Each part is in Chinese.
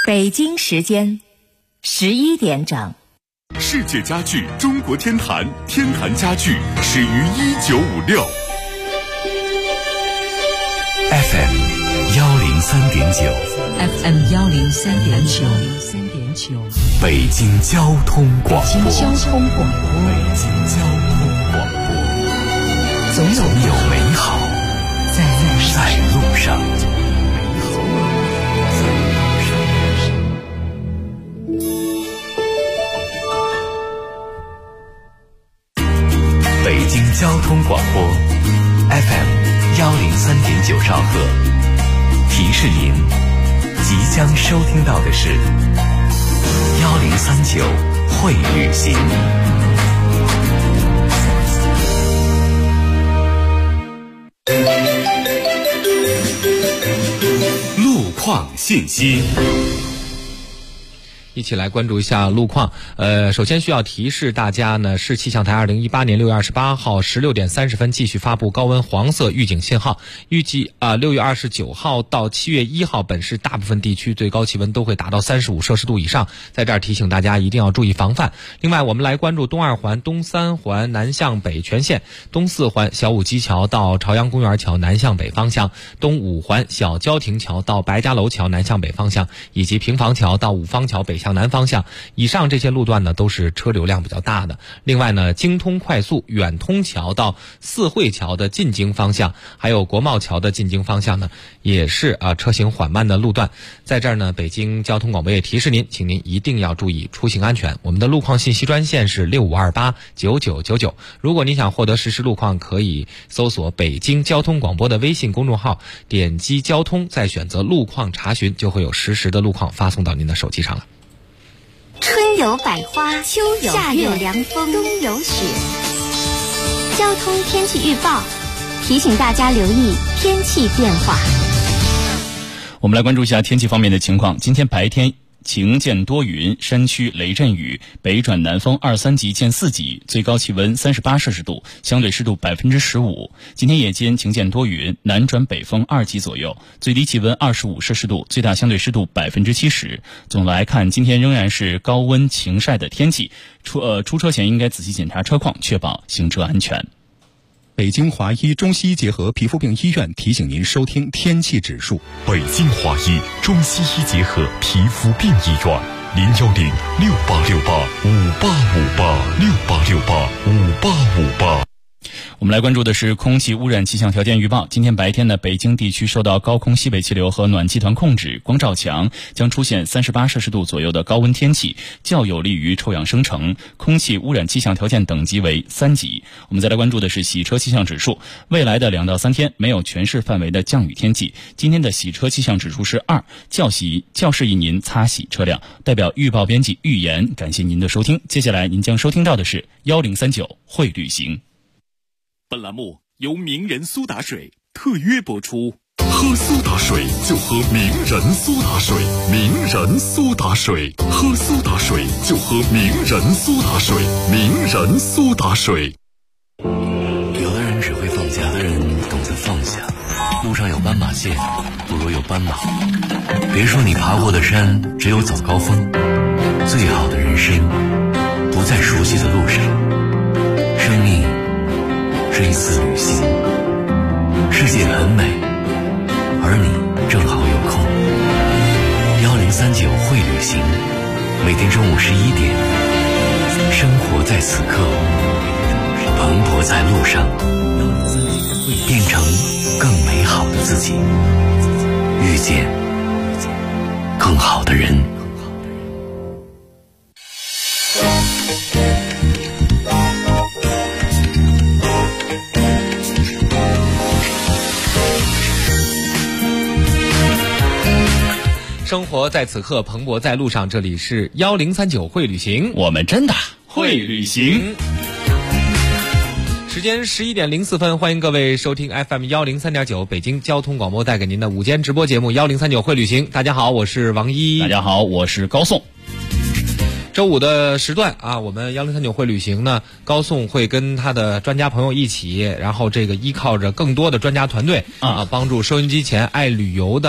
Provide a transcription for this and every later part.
北京时间11点整。 世界家具中国天坛，天坛家具始于1956。 FM 103.9 FM 103.9 北京交通广播。 北京交通广播，总有美好在路上。 北京交通广播 FM 103.9兆赫，提示您即将收听到的是1039会旅行。路况信息。 一起来关注一下路况。首先需要提示大家呢，市气象台2018年6月28号16点30分继续发布高温黄色预警信号，预计6月29号到7月1号，本市大部分地区最高气温都会达到35摄氏度以上，在这儿提醒大家一定要注意防范。另外，我们来关注东2环、东3环南向北全线，东4环小武基桥到朝阳公园桥南向北方向，东5环小郊亭桥到白家楼桥南向北方向，以及平房桥到五方桥北向南方向。以上这些路段呢都是车流量比较大的。另外呢，京通快速远通桥到四惠桥的进京方向，还有国贸桥的进京方向呢，也是车行缓慢的路段。在这儿呢，北京交通广播也提示您，请您一定要注意出行安全。我们的路况信息专线是65289999。如果您想获得实时路况，可以搜索北京交通广播的微信公众号，点击交通，再选择路况查询，就会有实时的路况发送到您的手机上了。 春有百花，秋有夏有凉风，冬有雪。交通天气预报提醒大家留意天气变化。 我们来关注一下天气方面的情况。今天白天晴见多云，山区雷阵雨，北转南风2-3级见4级，最高气温38摄氏度，相对湿度15%。今天夜间晴见多云，南转北风2级左右，最低气温25摄氏度，最大相对湿度70%。总的来看，今天仍然是高温晴晒的天气，出车前应该仔细检查车况，确保行车安全。 北京华医中西医结合皮肤病医院提醒您收听天气指数。 北京华医中西医结合皮肤病医院，0106858586858，668585858。 我们来关注的是空气污染气象条件预报。今天白天呢，北京地区受到高空西北气流和暖气团控制，光照强，将出现38摄氏度左右的高温天气，较有利于臭氧生成，空气污染气象条件等级为3级。我们再来关注的是洗车气象指数，未来的2到3天没有全市范围的降雨天气。今天的洗车气象指数是2，较适宜您擦洗车辆。代表预报编辑预言，感谢您的收听。接下来您将收听到的是1039会旅行。 本栏目由名人苏打水特约播出。喝苏打水就喝名人苏打水，名人苏打水，喝苏打水就喝名人苏打水，名人苏打水。 有的人只会放假，有的人懂得放下。路上有斑马线，不如有斑马。别说你爬过的山只有早高峰，最好的人生不在熟悉的路上。生命是一次旅行，世界很美，而你正好有空。1039会旅行，每天中午11点，生活在此刻，蓬勃在路上，变成更美好的自己，遇见更好的人。 生活在此刻，蓬勃在路上。这里是1039会旅行， 我们真的会旅行。 时间11点04分，欢迎各位收听 FM 103.9北京交通广播带给您的午间直播节目1039会旅行。大家好，我是王一。 大家好，我是高颂。 周五的时段啊，我们1039会旅行呢，高颂会跟他的专家朋友一起，然后这个依靠着更多的专家团队啊，帮助收音机前爱旅游的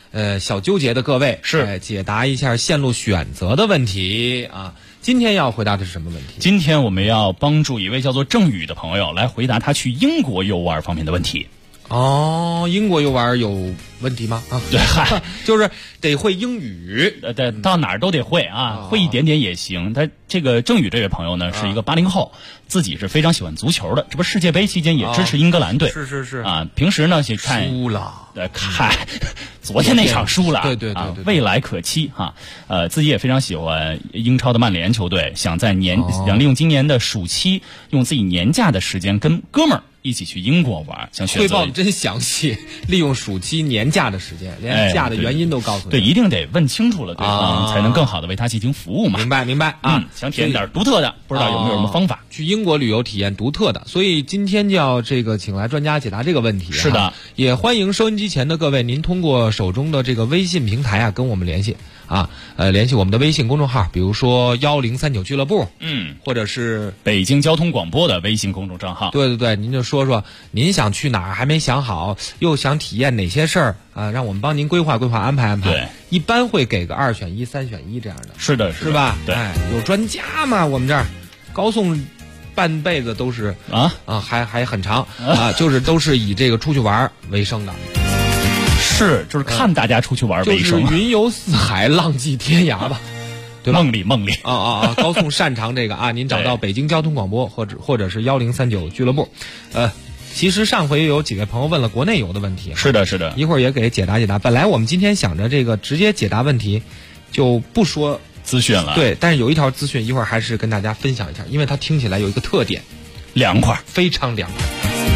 小纠结的各位， 是解答一下线路选择的问题啊。今天要回答的是什么问题？ 今天我们要帮助一位叫做郑宇的朋友来回答他去英国游玩方面的问题。 哦，英国游玩有问题吗？啊， 对，嗨， 就是得会英语， 对，到哪儿都得会啊，会一点点也行。他这个郑宇这位朋友呢，是一个80后，自己是非常喜欢足球的，这不世界杯期间也支持英格兰队， 是啊，平时呢去看输了， 看昨天那场输了， 对， 未来可期哈。自己也非常喜欢英超的曼联球队，想利用今年的暑期，用自己年假的时间跟哥们儿一起去英国玩，想选择。 汇报真详细，利用暑期年假的时间，连假的原因都告诉你。 对，一定得问清楚了对方，才能更好的为他进行服务嘛。 明白啊！ 想体验点独特的，不知道有没有什么方法？ 去英国旅游体验独特的，所以今天就要请来专家解答这个问题。 是的， 也欢迎收音机前的各位，您通过手中的这个微信平台跟我们联系啊，联系我们的微信公众号，比如说1039俱乐部，或者是北京交通广播的微信公众账号。 对，您就说您想去哪儿，还没想好，又想体验哪些事儿啊，让我们帮您规划安排。 对， 一般会给个2选1、3选1这样的。 是的， 是吧？ 对， 有专家嘛，我们这儿高送半辈子都是还很长啊，都是以这个出去玩为生的。 就是看大家出去玩为生， 就是云游四海，浪迹天涯吧，对吧？ 梦里高送擅长这个啊，您找到北京交通广播或者是1039俱乐部，其实上回有几位朋友问了国内游的问题， 是的， 一会儿也给解答。本来我们今天想着这个直接解答问题，就不说资讯了， 对，但是有一条资讯一会儿还是跟大家分享一下，因为它听起来有一个特点， 凉快， 非常凉快。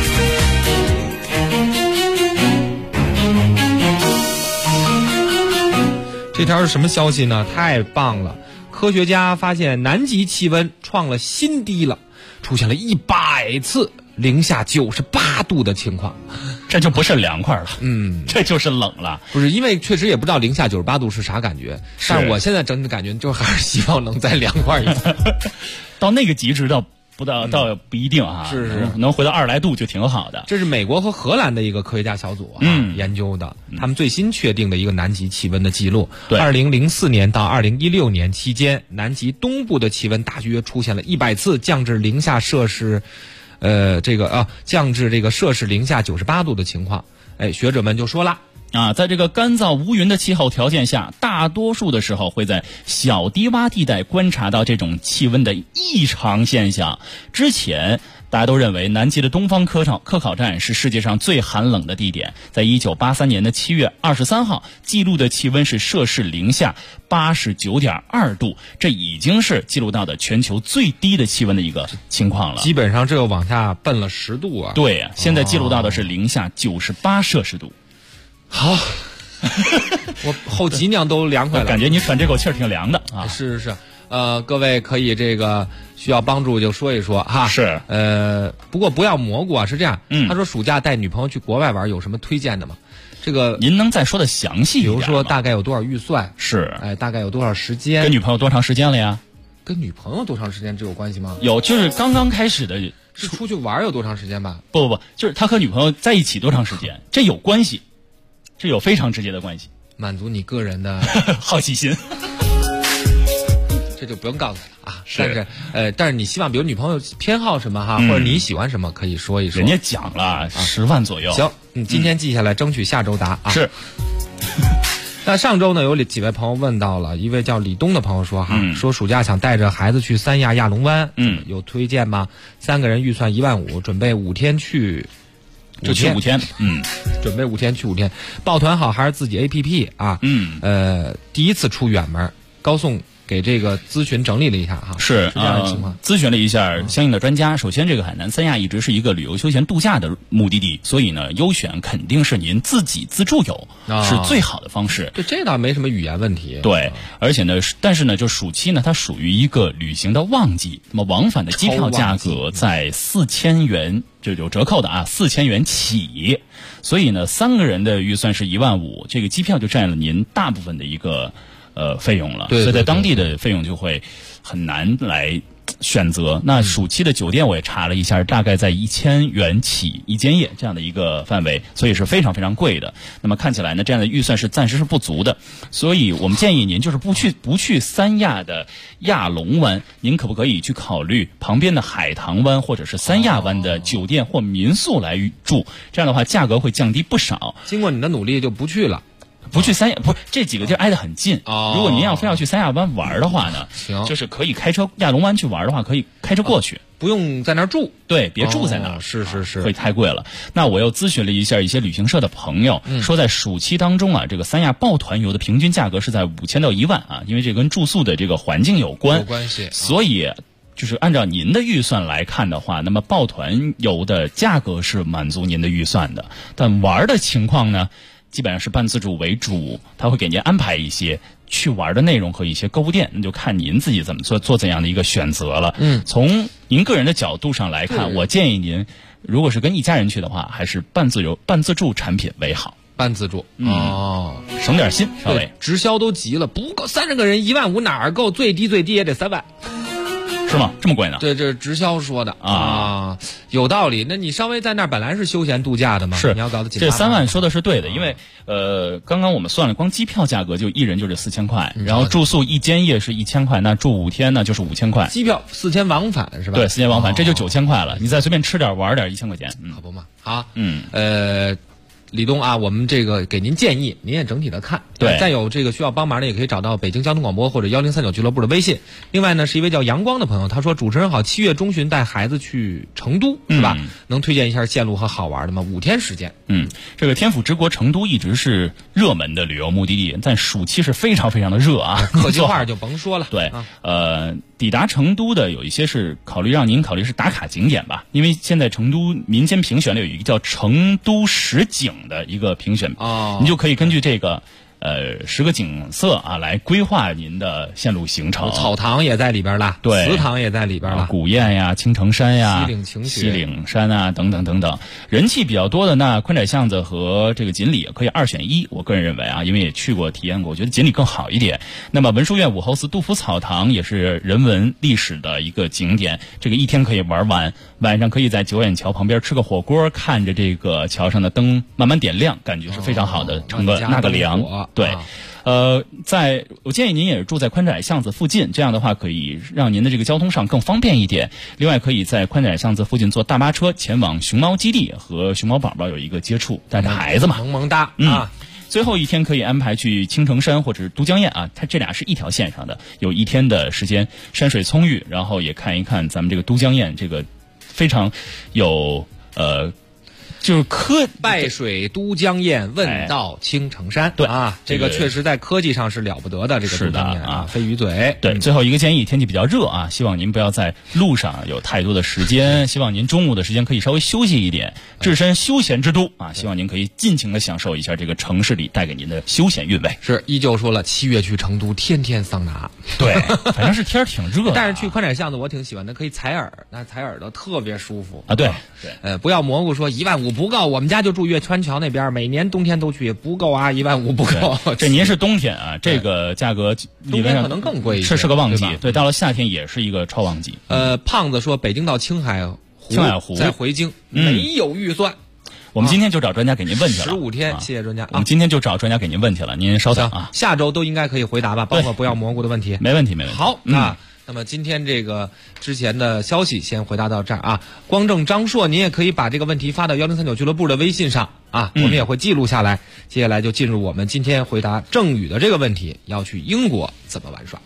这条是什么消息呢？太棒了！科学家发现南极气温创了新低了，出现了100次零下98度的情况， 这就不是凉快了，这就是冷了。 不是，因为确实也不知道零下98度是啥感觉，但是我现在整体感觉就还是希望能再凉快一点。 到那个极致倒不一定啊， 是能回到20来度就挺好的。 这是美国和荷兰的一个科学家小组研究的，他们最新确定的一个南极气温的记录。2004年到2016年期间，南极东部的气温大约出现了100次降至零下摄氏，降至这个摄氏零下98度的情况。学者们就说了。 在这个干燥无云的气候条件下，大多数的时候会在小低洼地带观察到这种气温的异常现象。之前大家都认为南极的东方科考站是世界上最寒冷的地点，在1983年的7月23号记录的气温是摄氏零下89.2度，这已经是记录到的全球最低的气温的一个情况了。 基本上这又往下奔了10度啊。 对啊，现在记录到的是零下98摄氏度。 好，我后脊梁都凉快了， 感觉你喘这口气儿挺凉的啊。 是，各位可以需要帮助就说一说哈。 是， 不过不要蘑菇啊，是这样。他说暑假带女朋友去国外玩，有什么推荐的吗？这个您能再说的详细一点吗？ 比如说大概有多少预算？ 是， 大概有多少时间？ 跟女朋友多长时间了呀？ 跟女朋友多长时间这有关系吗？ 有，就是刚刚开始的， 是出去玩有多长时间吧？ 不，就是他和女朋友在一起多长时间，这有关系。这有非常直接的关系， 满足你个人的好奇心， 这就不用告诉他了啊。 是， 但是你希望，比如女朋友偏好什么哈，或者你喜欢什么，可以说一说。 人家讲了10万左右。 行，今天记下来，争取下周答啊。 是。 那上周呢，有几位朋友问到了，一位叫李东的朋友说说暑假想带着孩子去三亚亚龙湾，有推荐吗？3个人预算15000，准备5天去。 就去5天， 准备5天去5天，报团好还是自己 APP 啊？第一次出远门，高送给这个咨询整理了一下哈， 是这样的情况。 咨询了一下相应的专家，首先这个海南三亚一直是一个旅游休闲度假的目的地，所以呢，优选肯定是您自己自助游是最好的方式。 对，这倒没什么语言问题。 对，而且呢，但是呢，就暑期呢，它属于一个旅行的旺季，那么往返的机票价格在4000元。就有折扣的啊，4000元起，所以呢，3个人的预算是15000，这个机票就占了您大部分的一个费用了， 对， 所以在当地的费用就会很难来选择。那暑期的酒店我也查了一下，大概在1000元起1间夜这样的一个范围，所以是非常非常贵的。那么看起来呢，这样的预算是暂时是不足的，所以我们建议您就是不去三亚的亚龙湾，您可不可以去考虑旁边的海棠湾或者是三亚湾的酒店或民宿来住？这样的话价格会降低不少。 经过你的努力就不去了。 不去三亚，不是这几个地儿挨得很近。如果您要非要去三亚湾玩的话呢， 行， 就是可以开车亚龙湾去玩的话，可以开车过去， 不用在那儿住。 对，别住在那儿， 是， 会太贵了。那我又咨询了一下一些旅行社的朋友，说在暑期当中啊，这个三亚抱团游的平均价格是在5000到1万啊，因为这跟住宿的这个环境有关系， 所以。就是按照您的预算来看的话，那么抱团游的价格是满足您的预算的，但玩的情况呢，基本上是半自助为主，他会给您安排一些去玩的内容和一些购物店，那就看您自己怎么做怎样的一个选择了。从您个人的角度上来看，我建议您，如果是跟一家人去的话，还是半自助产品为好。 半自助省点心，稍微。 直销都急了，不够30个人15000哪儿够？最低也得3万。 是吗？这么贵呢？ 对，这是直销说的啊，有道理。那你稍微在那儿本来是休闲度假的嘛， 是你要搞得紧。 这3万说的是对的，因为刚刚我们算了，光机票价格就一人就是4000块，然后住宿1间夜是1000块，那住5天呢就是5000块。 机票4000往返是吧？ 对，4000往返，这就9000块了。你再随便吃点玩点1000块钱， 可不嘛？好，李东啊，我们这个给您建议，您也整体的看。 对， 再有这个需要帮忙的，也可以找到北京交通广播或者1039俱乐部的微信。另外呢，是一位叫阳光的朋友，他说：“主持人好，7月中旬带孩子去成都，是吧？能推荐一下线路和好玩的吗？5天时间。” 这个天府之国成都一直是热门的旅游目的地，但暑期是非常非常的热啊， 客气话就甭说了。 对，抵达成都的有一些是让您考虑是打卡景点吧，因为现在成都民间评选里有一个叫成都10景的一个评选，您就可以根据这个10个景色啊来规划您的线路行程。 草堂也在里边了， 对， 祠堂也在里边了， 古堰呀、青城山呀、 西岭山啊等等等等。人气比较多的那宽窄巷子和这个锦里可以2选1，我个人认为啊，因为也去过体验过，我觉得锦里更好一点。那么文殊院武侯祠、杜甫草堂也是人文历史的一个景点，这个1天可以玩完，晚上可以在九眼桥旁边吃个火锅，看着这个桥上的灯慢慢点亮，感觉是非常好的，乘个纳个凉。对，我建议您也是住在宽窄巷子附近，这样的话可以让您的这个交通上更方便一点。另外，可以在宽窄巷子附近坐大巴车前往熊猫基地，和熊猫宝宝有一个接触，带着孩子嘛， 萌萌哒啊。 最后1天可以安排去青城山或者是都江堰啊，它这俩是一条线上的，有1天的时间，山水葱郁，然后也看一看咱们这个都江堰，这个非常有就是拜水都江堰，问道青城山。 对啊，这个确实在科技上是了不得的，这个都江堰啊，飞鱼嘴。 对，最后一个建议，天气比较热啊，希望您不要在路上有太多的时间，希望您中午的时间可以稍微休息一点。置身休闲之都啊，希望您可以尽情的享受一下这个城市里带给您的休闲韵味。 是，依旧说了，7月去成都，天天桑拿。 对，反正是天挺热的。 但是去宽窄巷子我挺喜欢的，可以采耳，那采耳朵特别舒服啊。对， 不要蘑菇说15000不够，我们家就住岳川桥那边，每年冬天都去，也不够啊，15000不够。 这您是冬天啊，这个价格冬天可能更贵一些， 是个旺季。对，到了夏天也是一个超旺季。 胖子说北京到青海湖再回京，没有预算。 我们今天就找专家给您问去了 ，15天，谢谢专家。 我们今天就找专家给您问去了，您稍等啊。 下周都应该可以回答吧，包括不要蘑菇的问题。 没问题。 好，那么今天这个之前的消息先回答到这儿啊。光正张硕，您也可以把这个问题发到1039俱乐部的微信上啊，我们也会记录下来。接下来就进入我们今天回答郑宇的这个问题：要去英国怎么玩耍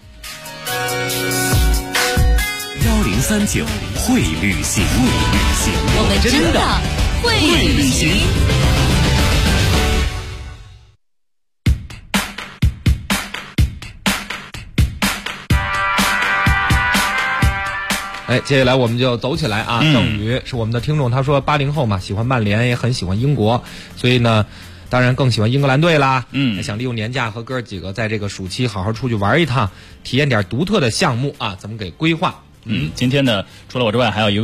？1039会旅行， 我们真的会旅行。 接下来我们就走起来啊！郑宇是我们的听众，他说80后嘛，喜欢曼联，也很喜欢英国，所以呢，当然更喜欢英格兰队啦。想利用年假和哥几个在这个暑期好好出去玩一趟，体验点独特的项目啊，怎么给规划？ 今天呢，除了我之外，还有一位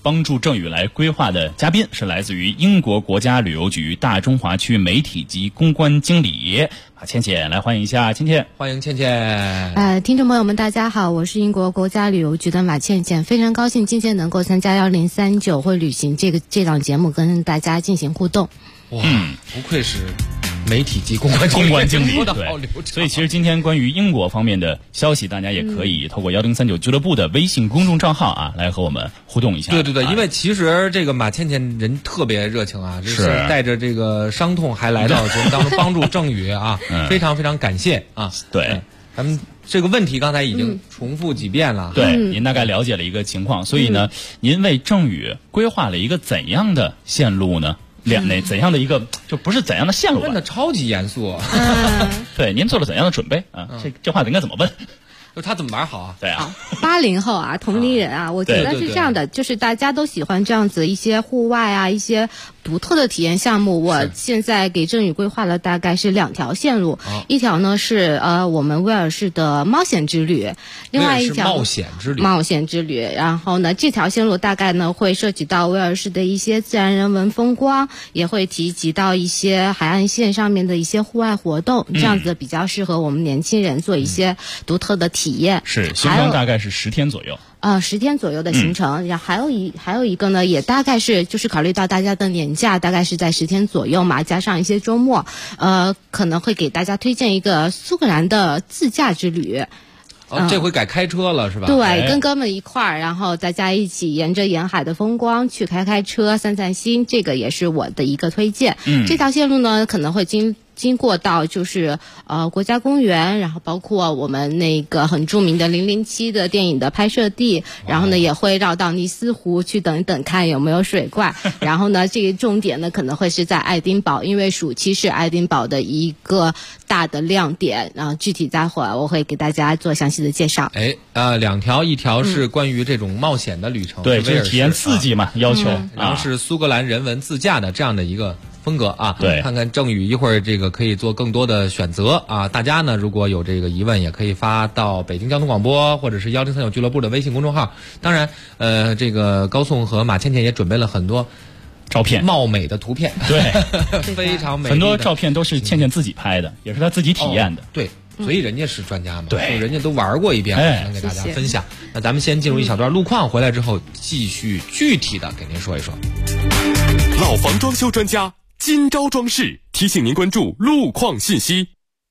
帮助郑宇来规划的嘉宾是来自于英国国家旅游局大中华区媒体及公关经理马倩倩，来欢迎一下倩倩。 欢迎倩倩。 听众朋友们大家好，我是英国国家旅游局的马倩倩，非常高兴今天能够参加1039会旅行这档节目，跟大家进行互动。 哇，不愧是媒体及公关经理， 对，所以其实今天关于英国方面的消息，大家也可以透过1039俱乐部的微信公众账号啊，来和我们互动一下。 对，因为其实这个马倩倩人特别热情啊，是带着这个伤痛还来到节目当中帮助郑宇啊，非常非常感谢啊。 对， 咱们这个问题刚才已经重复几遍了。 对，您大概了解了一个情况，所以呢，您为郑宇规划了一个怎样的线路呢？怎样的一个，就不是怎样的线路吧？ 问的超级严肃。 对，您做了怎样的准备啊？这话应该怎么问？ 就他怎么玩好啊？ 对啊 ，80后啊，同龄人啊，我觉得是这样的，就是大家都喜欢这样子一些户外啊，一些独特的体验项目。我现在给郑宇规划了大概是2条线路，一条呢是我们威尔士的冒险之旅，另外一条冒险之旅。 然后呢，这条线路大概呢会涉及到威尔士的一些自然人文风光，也会提及到一些海岸线上面的一些户外活动，这样子比较适合我们年轻人做一些独特的体验。 是，行程大概是10天左右。 10天左右的行程，然后还有一个呢，也大概是就是考虑到大家的年假大概是在10天左右嘛，加上一些周末，可能会给大家推荐一个苏格兰的自驾之旅。 这回改开车了是吧？ 对，跟哥们一块儿，然后大家一起沿着沿海的风光去开车散散心，这个也是我的一个推荐。这条线路呢可能会经过到就是国家公园，然后包括我们那个很著名的007的电影的拍摄地，然后呢也会绕到尼斯湖去等一等看有没有水怪。然后呢这个重点呢可能会是在爱丁堡，因为暑期是爱丁堡的一个大的亮点，然后具体待会儿我会给大家做详细的介绍。 2条，一条是关于这种冒险的旅程， 对，这是体验刺激嘛，要求， 然后是苏格兰人文自驾的这样的一个风格啊。 对， 看看郑宇一会儿这个可以做更多的选择啊。大家呢如果有这个疑问，也可以发到北京交通广播或者是1039俱乐部的微信公众号。当然，这个高颂和马倩倩也准备了很多照片， 貌美的图片， 对， 非常美。 很多照片都是倩倩自己拍的，也是她自己体验的。 对。所以人家是专家嘛， 对， 人家都玩过一遍，能给大家分享。那咱们先进入一小段路况，回来之后继续具体的给您说一说。 老房装修专家今朝装饰提醒您关注路况信息。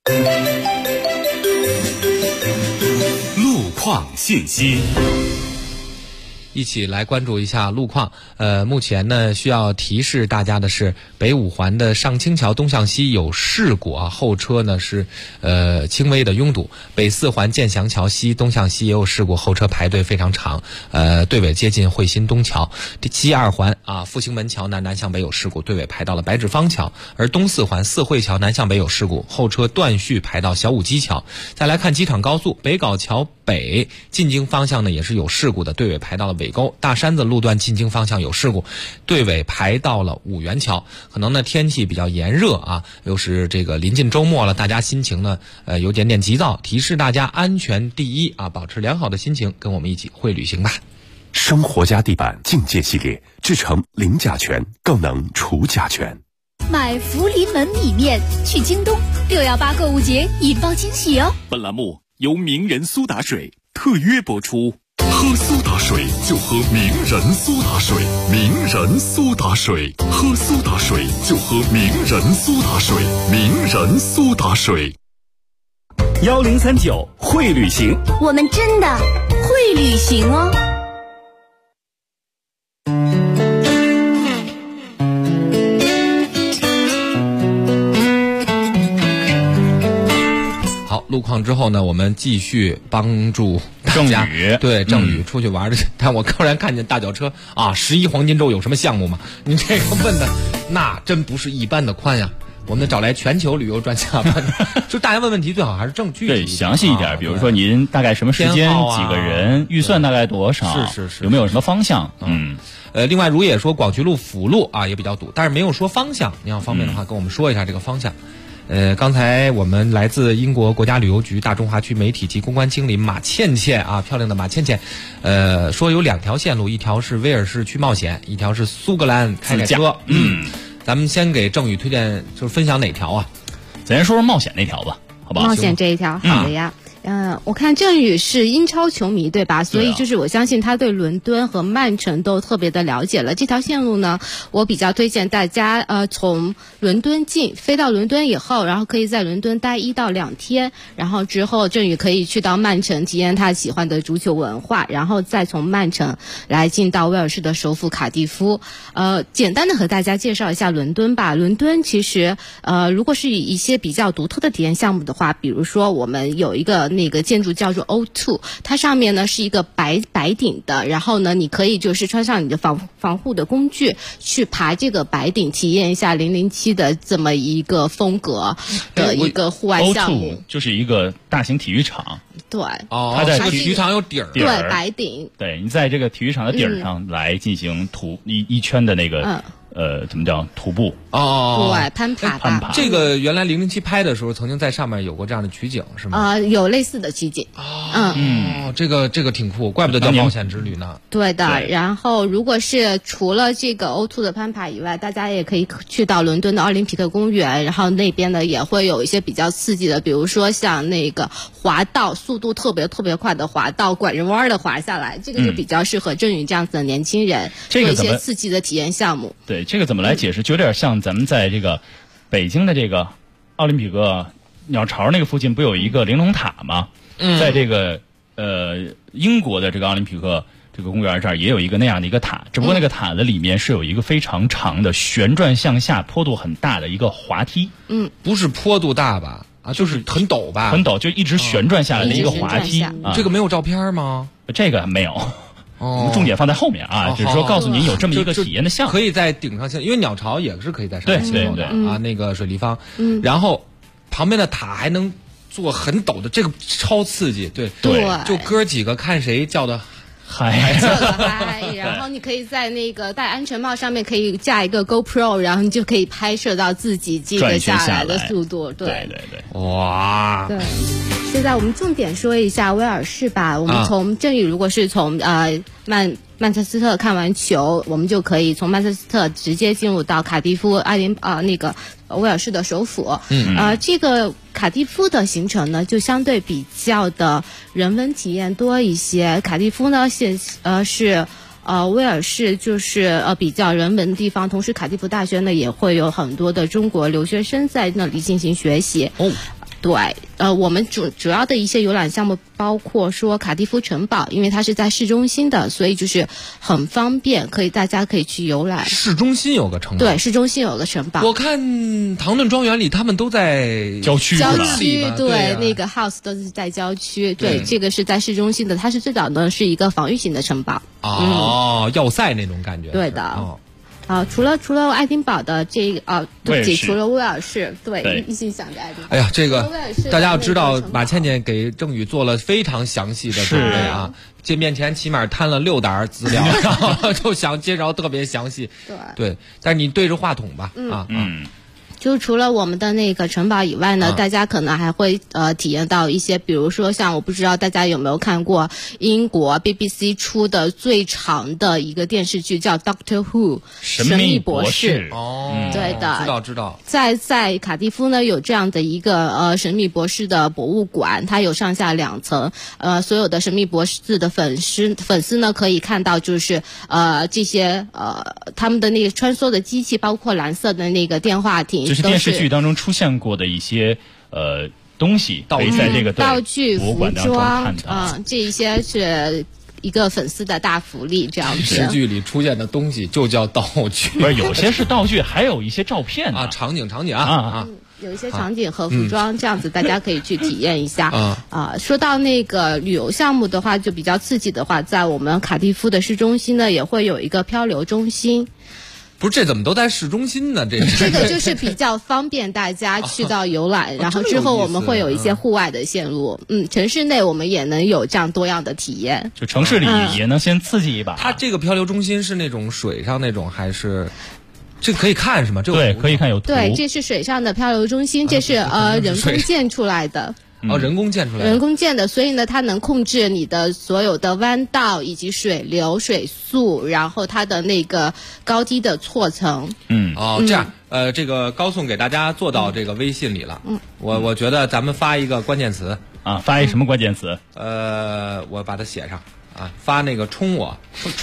路况信息。 一起来关注一下路况。目前呢，需要提示大家的是，北五环的上清桥东向西有事故啊，后车呢是轻微的拥堵。北四环建祥桥西东向西也有事故，后车排队非常长。队尾接近汇鑫东桥。西二环啊，复兴门桥南向北有事故，队尾排到了白纸坊桥。而东四环四惠桥南向北有事故，后车断续排到小武基桥。再来看机场高速北碖桥北进京方向呢也是有事故的，队尾排到了尾沟。大山子路段进京方向有事故，队尾排到了五元桥。可能呢天气比较炎热啊，又是这个临近周末了，大家心情呢有点急躁，提示大家安全第一啊，保持良好的心情，跟我们一起会旅行吧。 生活家地板境界系列，制成零甲醛，更能除甲醛。 买福临门米面去京东，618购物节引爆惊喜哦！ 本栏目由名人苏打水特约播出。喝苏打水就喝名人苏打水，名人苏打水，喝苏打水就喝名人苏打水，名人苏打水。1039会旅行， 我们真的会旅行哦。 路况之后呢，我们继续帮助大家郑宇出去玩的。但我突然看见大脚车啊，11黄金周有什么项目吗？您这个问的那真不是一般的宽呀。我们得找来全球旅游专家吧，就大家问问题最好还是正具体对详细一点，比如说您大概什么时间、几个人、预算大概多少， 是有没有什么方向？ 另外如也说广渠路辅路啊也比较堵，但是没有说方向，您要方便的话跟我们说一下这个方向。 刚才我们来自英国国家旅游局大中华区媒体及公关经理马倩倩啊，漂亮的马倩倩，说有2条线路，一条是威尔士去冒险，一条是苏格兰开车。咱们先给郑宇推荐，就是分享哪条啊？ 咱先说说冒险那条吧，好不好？ 冒险这一条，好的呀。我看郑宇是英超球迷对吧？所以就是我相信他对伦敦和曼城都特别的了解了。这条线路呢，我比较推荐大家从伦敦飞到伦敦以后，然后可以在伦敦待1到2天，然后之后郑宇可以去到曼城体验他喜欢的足球文化，然后再从曼城来进到威尔士的首府卡迪夫。简单的和大家介绍一下伦敦吧。伦敦其实如果是以一些比较独特的体验项目的话，比如说我们有一个那个建筑叫做 O2， 它上面呢是一个白顶的，然后呢你可以就是穿上你的防护的工具去爬这个白顶，体验一下007的这么一个风格的一个户外项目。 O2 就是一个大型体育场。 对， 它在体育场有顶儿， 对，白顶。 对，你在这个体育场的顶上来进行一圈的那个怎么叫徒步？ 对，攀爬。 这个原来007拍的时候，曾经在上面有过这样的取景，是吗？ 有类似的取景。 这个挺酷，怪不得叫冒险之旅呢。 对的。然后，如果是除了这个 O2 的攀爬以外，大家也可以去到伦敦的奥林匹克公园，然后那边呢也会有一些比较刺激的，比如说像那个滑道，速度特别快的滑道，拐着弯的滑下来，这个就比较适合郑宇这样子的年轻人做一些刺激的体验项目。 对，这个怎么来解释？就有点像咱们在这个北京的这个奥林匹克鸟巢那个附近不有一个玲珑塔吗？在这个英国的这个奥林匹克这个公园这儿也有一个那样的一个塔，只不过那个塔的里面是有一个非常长的旋转向下、坡度很大的一个滑梯。 不是坡度大吧？就是很陡吧？ 很陡，就一直旋转下来的一个滑梯。 这个没有照片吗？ 这个没有。我们重点放在后面啊，就是说告诉您有这么一个体验的项目， 可以在顶上因为鸟巢也是可以在上面行走的啊，那个水立方，然后旁边的塔还能做很陡的，这个超刺激，对，就哥几个看谁叫的嗨， 然后你可以在那个戴安全帽上面可以架一个 GoPro， 然后你就可以拍摄到自己这个下来的速度， 对， 哇， 对。现在我们重点说一下威尔士吧。我们从郑宇如果是从曼彻斯特看完球，我们就可以从曼彻斯特直接进入到卡迪夫那个威尔士的首府。这个卡迪夫的行程呢，就相对比较的人文体验多一些。卡迪夫呢是威尔士就是比较人文的地方，同时卡迪夫大学呢也会有很多的中国留学生在那里进行学习。对，我们主要的一些游览项目包括说卡迪夫城堡，因为它是在市中心的，所以就是很方便，大家可以去游览。 市中心有个城堡？ 对，市中心有个城堡。 我看唐顿庄园里他们都在郊区， 对，那个 house 都是在郊区。对，这个是在市中心的，它是最早呢是一个防御型的城堡。 要塞那种感觉。 对的。除了爱丁堡的这个对不起，除了威尔士，对，一心想着爱丁堡。 哎呀，这个大家要知道，马倩倩给郑宇做了非常详细的准备啊，见面前起码摊了6沓资料，然后就想介绍特别详细。对，但是你对着话筒吧， 就是除了我们的那个城堡以外呢，大家可能还会体验到一些，比如说像我不知道大家有没有看过英国 BBC 出的最长的一个电视剧叫 Doctor Who 神秘博士。对的， 知道。 在卡迪夫呢有这样的一个神秘博士的博物馆，它有上下2层，所有的神秘博士的粉丝呢可以看到就是这些他们的那个穿梭的机器，包括蓝色的那个电话亭。 就是电视剧当中出现过的一些东西，可以在这个道具、 博物馆当中看到。 这一些是一个粉丝的大福利，这样子。 电视剧里出现的东西就叫道具， 不是有些是道具，还有一些照片啊，场景有一些场景和服装，这样子大家可以去体验一下。说到那个旅游项目的话，就比较刺激的话，在我们卡迪夫的市中心呢，也会有一个漂流中心。 不是，这怎么都在市中心呢？这个就是比较方便大家去到游览，然后之后我们会有一些户外的线路。城市内我们也能有这样多样的体验。 就城市里也能先刺激一把。 它这个漂流中心是那种水上那种还是？ 这可以看是吗？这对，可以看有图。 对，这是水上的漂流中心，这是人工建出来的。 人工建出来的， 人工建的，所以呢，它能控制你的所有的弯道以及水流、水速，然后它的那个高低的错层。 这样，这个高颂给大家做到这个微信里了。我觉得咱们发一个关键词啊，发一什么关键词？ 我把它写上啊，发那个冲我。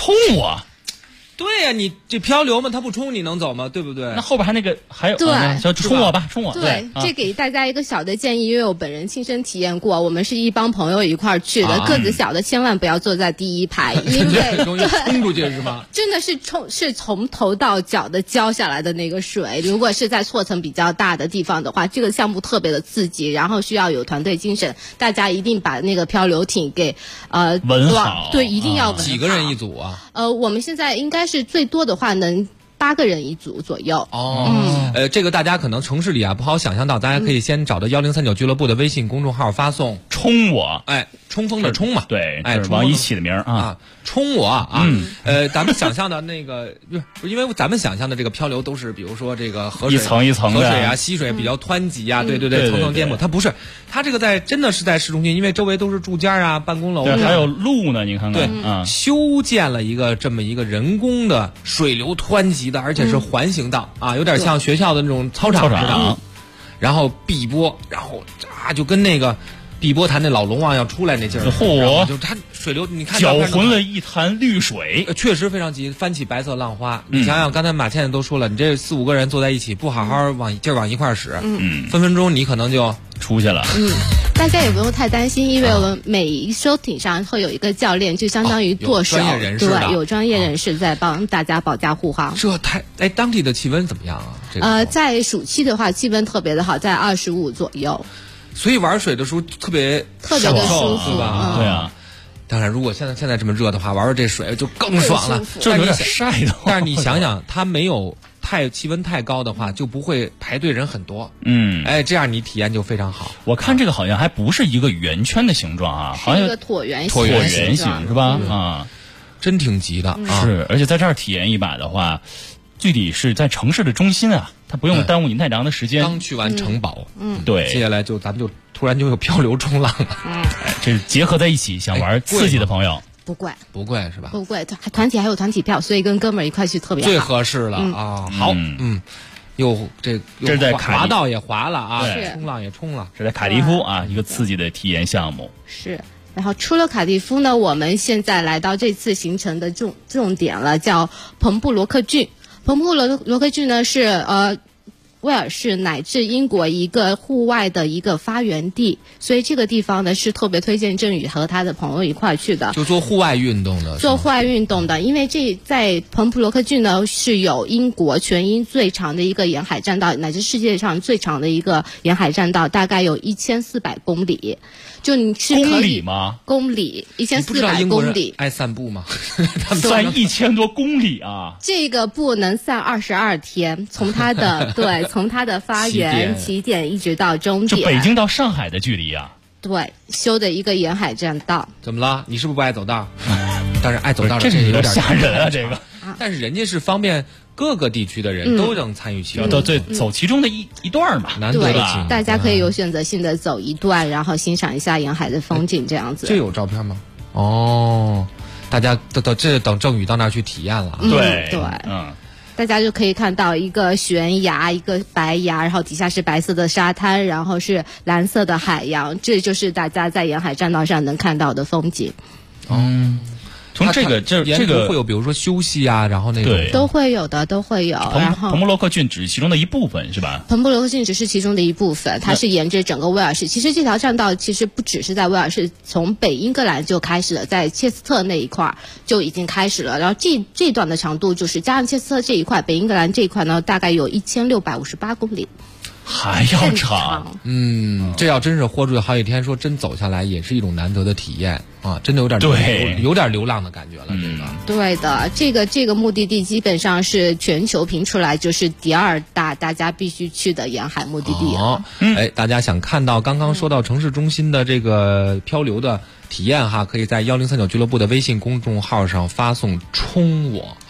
对呀，你这漂流嘛，它不冲你能走吗？对不对？ 那后边还有对， 就冲我吧，冲我。 对，这给大家一个小的建议，因为我本人亲身体验过，我们是一帮朋友一块儿去的，个子小的千万不要坐在第一排，因为容易冲出去是吗？ 真的是是从头到脚的浇下来的那个水，如果是在错层比较大的地方的话，这个项目特别的刺激，然后需要有团队精神，大家一定把那个漂流艇给稳好。 对，一定要稳好。 几个人一组啊？ 我们现在应该是最多的话能8个人一组左右。 这个大家可能城市里啊不好想象到，大家可以先找到1039俱乐部的微信公众号发送冲我， 冲锋的冲嘛， 对，是王一起的名啊， 冲我啊，咱们想象的那个，因为咱们想象的这个漂流都是，比如说这个河水一层一层的河水啊，溪水比较湍急啊，对，层层颠簸，它不是，它这个真的是在市中心，因为周围都是住家啊、办公楼， 对，还有路呢，你看看， 对，修建了这么一个人工的水流湍急的，而且是环形道啊，有点像学校的那种操场似的，然后碧波，然后就跟那个碧波潭那老龙王要出来那劲儿，就它水流，你看搅浑了一潭绿水， 确实非常急，翻起白色浪花。你想想，刚才马倩倩都说了，你这4、5个人坐在一起，不好好劲儿往一块儿使，分分钟你可能就出去了。 大家也不用太担心，因为我们每一艘艇上会有一个教练，就相当于舵手，对，有专业人士在帮大家保驾护航。 当地的气温怎么样啊？ 在暑期的话，气温特别的好，在25左右。 所以玩水的时候特别的舒服吧？ 对啊。 当然，如果现在这么热的话，玩这水就更爽了， 就有点晒的。 但是你想想，它没有气温太高的话，就不会排队人很多。这样你体验就非常好。 我看这个好像还不是一个圆圈的形状啊，好像一个椭圆形是吧？ 真挺急的。 是，而且在这儿体验一把的话，具体是在城市的中心啊，它不用耽误你太长的时间。 刚去完城堡， 对， 接下来咱们就突然就有漂流冲浪了。 这是结合在一起想玩刺激的朋友。 不贵是吧？ 不贵，团体还有团体票，所以跟哥们儿一块去特别好， 最合适了啊！好，这在滑道也滑了啊， 对， 冲浪也冲了， 这在卡迪夫啊，一个刺激的体验项目是。然后除了卡迪夫呢，我们现在来到这次行程的重点了，叫彭布罗克郡。彭布罗克郡呢是威尔士乃至英国一个户外的一个发源地，所以这个地方呢是特别推荐郑宇和他的朋友一块去的， 就做户外运动的。 因为在彭布罗克郡呢是有英国全英最长的一个沿海栈道，乃至世界上最长的一个沿海栈道，大概有1400公里。就你是可以公里吗？ 公里1400公里， 爱散步吗？ 散1000多公里啊！ 这个步能散22天，从它的发源起点一直到终点， 就北京到上海的距离啊。 对，修的一个沿海栈道。 怎么了？你是不是不爱走道？但是爱走道这有点吓人啊！这个， 但是人家是方便各个地区的人都能参与其中， 走其中的一段嘛， 难得的景， 大家可以有选择性的走一段，然后欣赏一下沿海的风景，这样子。 这有照片吗？大家等郑宇到那儿去体验了。 对， 大家就可以看到一个悬崖，一个白崖，然后底下是白色的沙滩，然后是蓝色的海洋，这就是大家在沿海栈道上能看到的风景。 从这个会有，比如说休息啊，然后那种都会有的，都会有。 彭布罗克郡只是其中的一部分，是吧？ 彭布罗克郡只是其中的一部分，它是沿着整个威尔士。其实这条栈道其实不只是在威尔士，从北英格兰就开始了，在切斯特那一块就已经开始了。然后这段的长度就是加上切斯特这一块，北英格兰这一块呢，大概有1658公里。 还要长， 这要真是豁出去好几天，说真走下来也是一种难得的体验啊！真的有点流浪的感觉了，这个。 对的，这个目的地基本上是全球评出来就是第2大大家必须去的沿海目的地了。 大家想看到刚刚说到城市中心的这个漂流的体验哈，可以在1039俱乐部的微信公众号上发送冲我啊。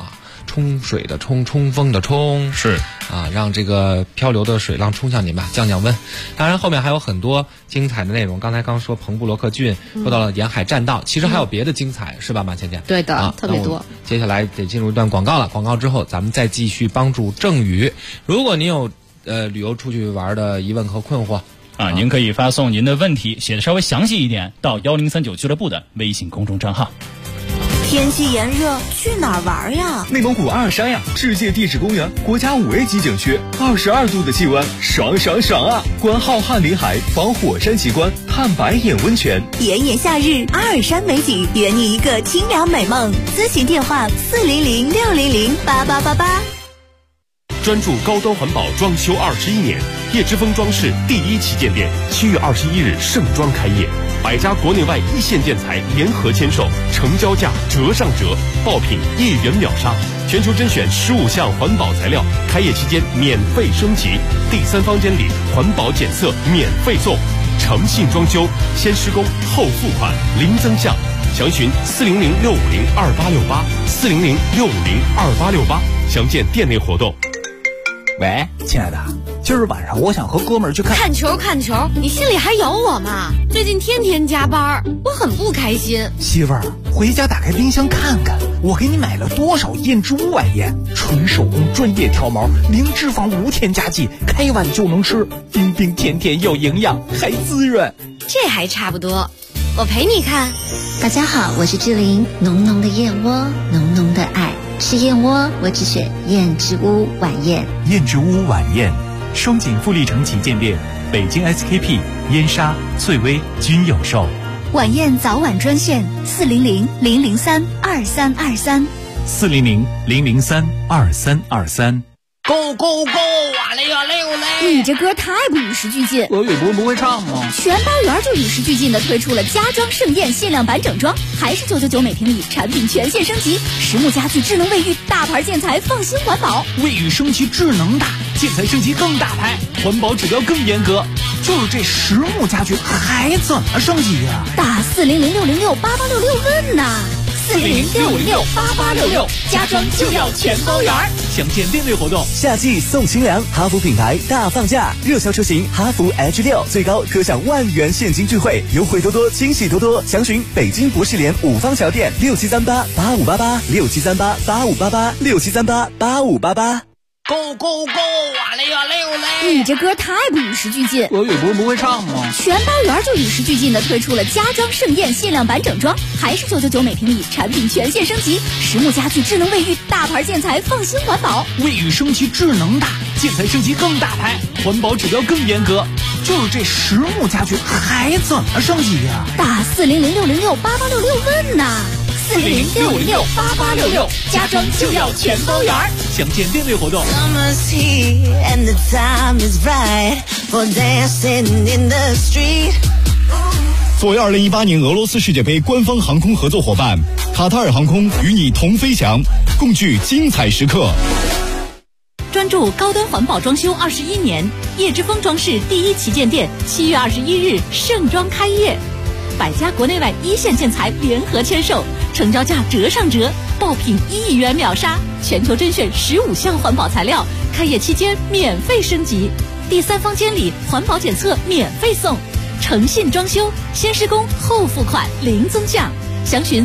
冲水的冲，冲锋的冲， 是啊，让这个漂流的水浪冲向你吧，降降温。当然后面还有很多精彩的内容，刚才刚说彭布罗克郡，说到了沿海栈道，其实还有别的精彩，是吧，马倩倩？ 对的，特别多。 接下来得进入一段广告了，广告之后咱们再继续帮助郑宇。如果您有旅游出去玩的疑问和困惑啊，您可以发送您的问题写的稍微详细一点到1039俱乐部的微信公众账号。 天气炎热，去哪儿玩呀？ 内蒙古阿尔山呀，世界地质公园，国家5A 级景区，22度的气温，爽爽爽啊！观浩瀚林海，访火山奇观，探白眼温泉。 炎炎夏日，阿尔山美景，圆你一个清凉美梦。咨询电话400-600-8888。 专注高端环保装修21年，叶之峰装饰第1旗舰店7月21日盛装开业，100家国内外一线建材联合签售，成交价折上折，爆品1元秒杀，全球甄选15项环保材料，开业期间免费升级，第3方监理环保检测免费送，诚信装修，先施工后付款，零增项。详询400-650-2868，400-650-2868，详见店内活动。 喂，亲爱的，今儿晚上我想和哥们儿去看球，你心里还有我吗？最近天天加班，我很不开心。 媳妇儿，回家打开冰箱看看，我给你买了多少燕之屋晚宴，纯手工专业挑毛，零脂肪无添加剂，开碗就能吃，冰冰甜甜有营养，还滋润。 这还差不多，我陪你看。 大家好，我是志玲，浓浓的燕窝，浓浓的爱。吃燕窝，我只选燕之屋晚宴。 燕之屋晚宴，双井富力城旗舰店、北京 SKP、燕莎、翠微均有售。 晚宴早晚专线400-003-2323。 400-003-2323。 Go go go！哇嘞呀嘞嘞！ 你这歌太不与时俱进。 俄语不会唱吗？ 全包圆就与时俱进的推出了家装盛宴限量版整装，还是999每平米，产品全线升级，实木家具、智能卫浴，大牌建材，放心环保。 卫浴升级智能大，建材升级更大牌，环保指标更严格。就是这实木家具还怎么升级呀？ 打400-606-8866问呐！400-606-8866，家装就要全包圆。 详见店内活动。 夏季送清凉，哈弗品牌大放价，热销车型哈弗 H6最高可享1万元现金钜惠，优惠多多，惊喜多多。详询北京博士联5方桥店6738-8588，6738-8588，6738-8588。 Go go go！哇嘞呀嘞嘞！ 你这歌太不与时俱进。 俄语不会唱吗？ 全包圆就与时俱进的推出了家装盛宴限量版整装，还是999每平米，产品全线升级，实木家具、智能卫浴，大牌建材，放心环保。 卫浴升级智能大，建材升级更大牌，环保指标更严格。就是这实木家具还怎么升级呀？ 打400-606-8866问呐！400-606-8866，家装就要全包圆。 详见店内活动。 作为2018年俄罗斯世界杯官方航空合作伙伴，卡塔尔航空与你同飞翔，共聚精彩时刻。 专注高端环保装修21年，叶之峰装饰第1旗舰店7月21日盛装开业，100家国内外一线建材联合签售，成交价折上折，爆品1亿元秒杀，全球甄选15项环保材料，开业期间免费升级，第3方监理环保检测免费送，诚信装修，先施工后付款，零增项。详询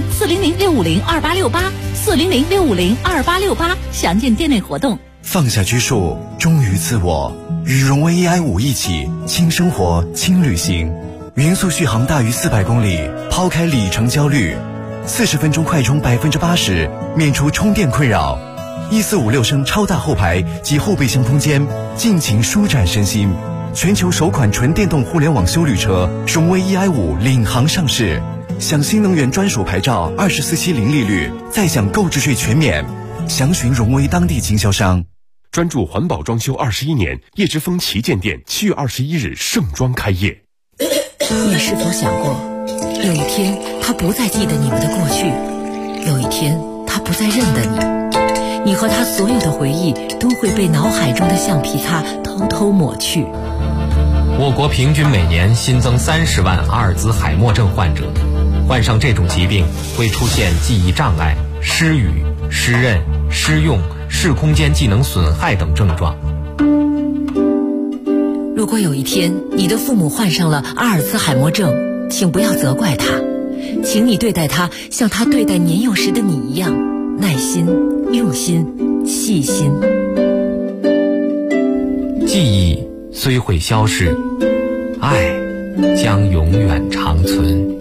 400-650-2868，400-650-2868，详见店内活动。 放下拘束，忠于自我，与荣威 EI5一起轻生活轻旅行，匀速续航大于400公里，抛开里程焦虑，40分钟快充80%，免除充电困扰，1456升超大后排及后备箱空间，尽情舒展身心。全球首款纯电动互联网休旅车荣威 EI5领航上市，享新能源专属牌照，24期零利率，再享购置税全免。详询荣威当地经销商。 专注环保装修21年，叶之峰旗舰店7月21日盛装开业。 你是否想过，有一天他不再记得你们的过去，有一天他不再认得你，你和他所有的回忆都会被脑海中的橡皮擦偷偷抹去。 我国平均每年新增30万阿尔兹海默症患者，患上这种疾病会出现记忆障碍、失语、失认、 失用、视空间技能损害等症状。 如果有一天你的父母患上了阿尔茨海默症，请不要责怪他，请你对待他像他对待年幼时的你一样，耐心、用心、细心。 记忆虽会消逝，爱将永远长存。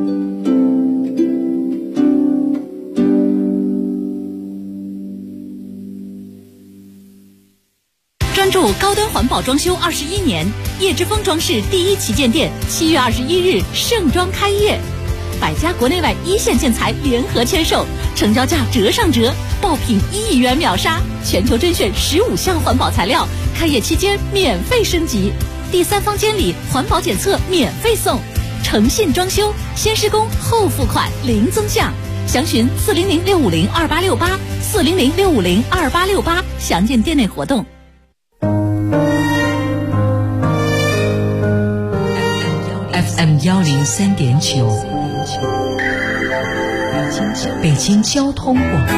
专注高端环保装修21年，叶之峰装饰第一旗舰店7月21日盛装开业，百家国内外一线建材联合签售，成交价折上折，爆品1亿元秒杀，全球甄选15项环保材料，开业期间免费升级，第三方监理环保检测免费送，诚信装修，先施工后付款零增项，详询400-650-2868，400-650-2868，详见店内活动。 FM 103.9，北京交通广播，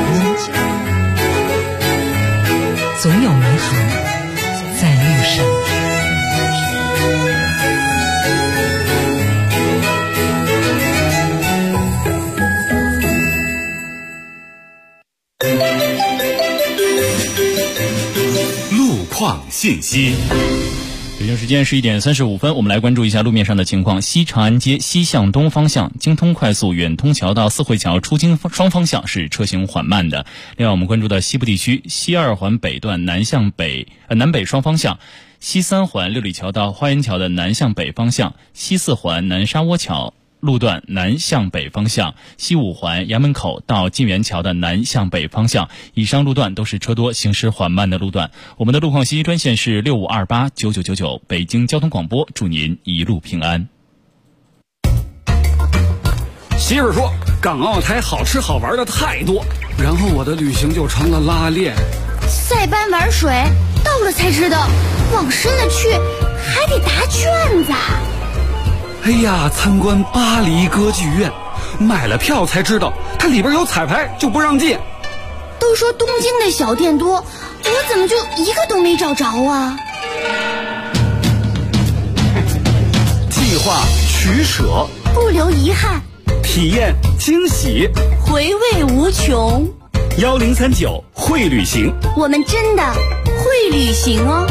总有美好在路上。 路况信息。 北京时间11点35分，我们来关注一下路面上的情况。西长安街西向东方向，京通快速远通桥到四惠桥出京双方向是车行缓慢的。另外，我们关注到西部地区，西二环北段南北双方向，西三环六里桥到花园桥的南向北方向，西四环南沙窝桥路段南向北方向，西五环衙门口到晋源桥的南向北方向，以上路段都是车多行驶缓慢的路段。我们的路况信息专线是65289999，北京交通广播，祝您一路平安。 媳妇说港澳台好吃好玩的太多，然后我的旅行就成了拉练。 塞班玩水，到了才知道往深了去还得答卷子。 哎呀，参观巴黎歌剧院，买了票才知道它里边有彩排就不让进。 都说东京的小店多，我怎么就一个都没找着啊？ 计划取舍， 不留遗憾， 体验惊喜， 回味无穷。 1039会旅行， 我们真的会旅行哦。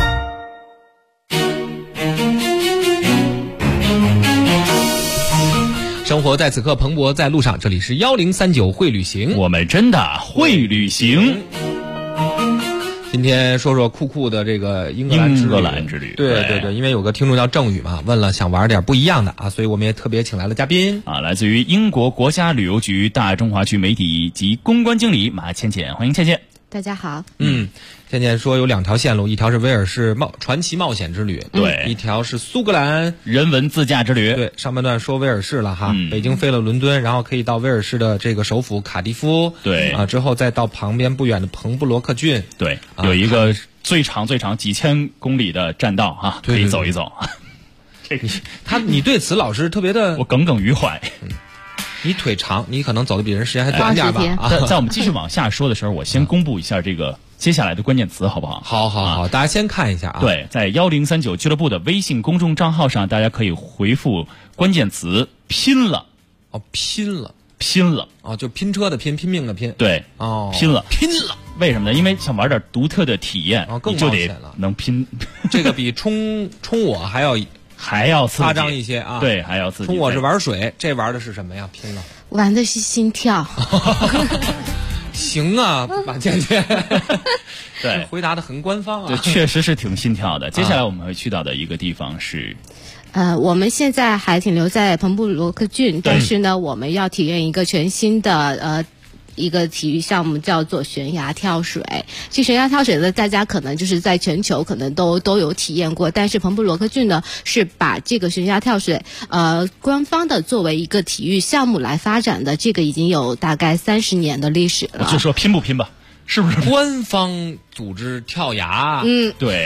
生活在此刻，蓬勃在路上。这里是1039会旅行， 我们真的会旅行。 今天说说酷酷的这个英格兰之旅。对，因为有个听众叫郑宇嘛，问了想玩点不一样的啊，所以我们也特别请来了嘉宾啊，来自于英国国家旅游局大中华区媒体及公关经理马倩倩，欢迎倩倩。 大家好。 倩倩说有2条线路，一条是威尔士传奇冒险之旅， 对， 一条是苏格兰人文自驾之旅。 对，上半段说威尔士了哈，北京飞了伦敦，然后可以到威尔士的这个首府卡迪夫， 对啊，之后再到旁边不远的彭布罗克郡， 对，有一个最长几千公里的栈道哈，可以走一走。 这个你对此老师特别的， 我耿耿于怀。 你腿长，你可能走的比人时间还短点吧。 在我们继续往下说的时候，我先公布一下这个接下来的关键词，好不好？ 好，大家先看一下啊。 对，在1039俱乐部的微信公众账号上，大家可以回复关键词“拼了”。 哦，拼了哦，就拼车的拼，拼命的拼。 对， 哦， 拼了。为什么呢？因为想玩点独特的体验， 更你就得能拼。 这个比冲我还要刺激夸张一些啊！ 对，还要刺激。 冲我是玩水，这玩的是什么呀？拼了， 玩的是心跳。 行啊，马倩倩， 对， 回答的很官方啊， 这确实是挺心跳的。接下来我们会去到的一个地方是， 我们现在还停留在彭布罗克郡，但是呢，我们要体验一个全新的一个体育项目，叫做悬崖跳水。其实悬崖跳水呢，大家可能就是在全球可能都有体验过，但是彭布罗克郡呢是把这个悬崖跳水官方的作为一个体育项目来发展的，这个已经有大概30年的历史了。 我就说拼不拼吧，是不是？ 官方组织跳崖？ 对。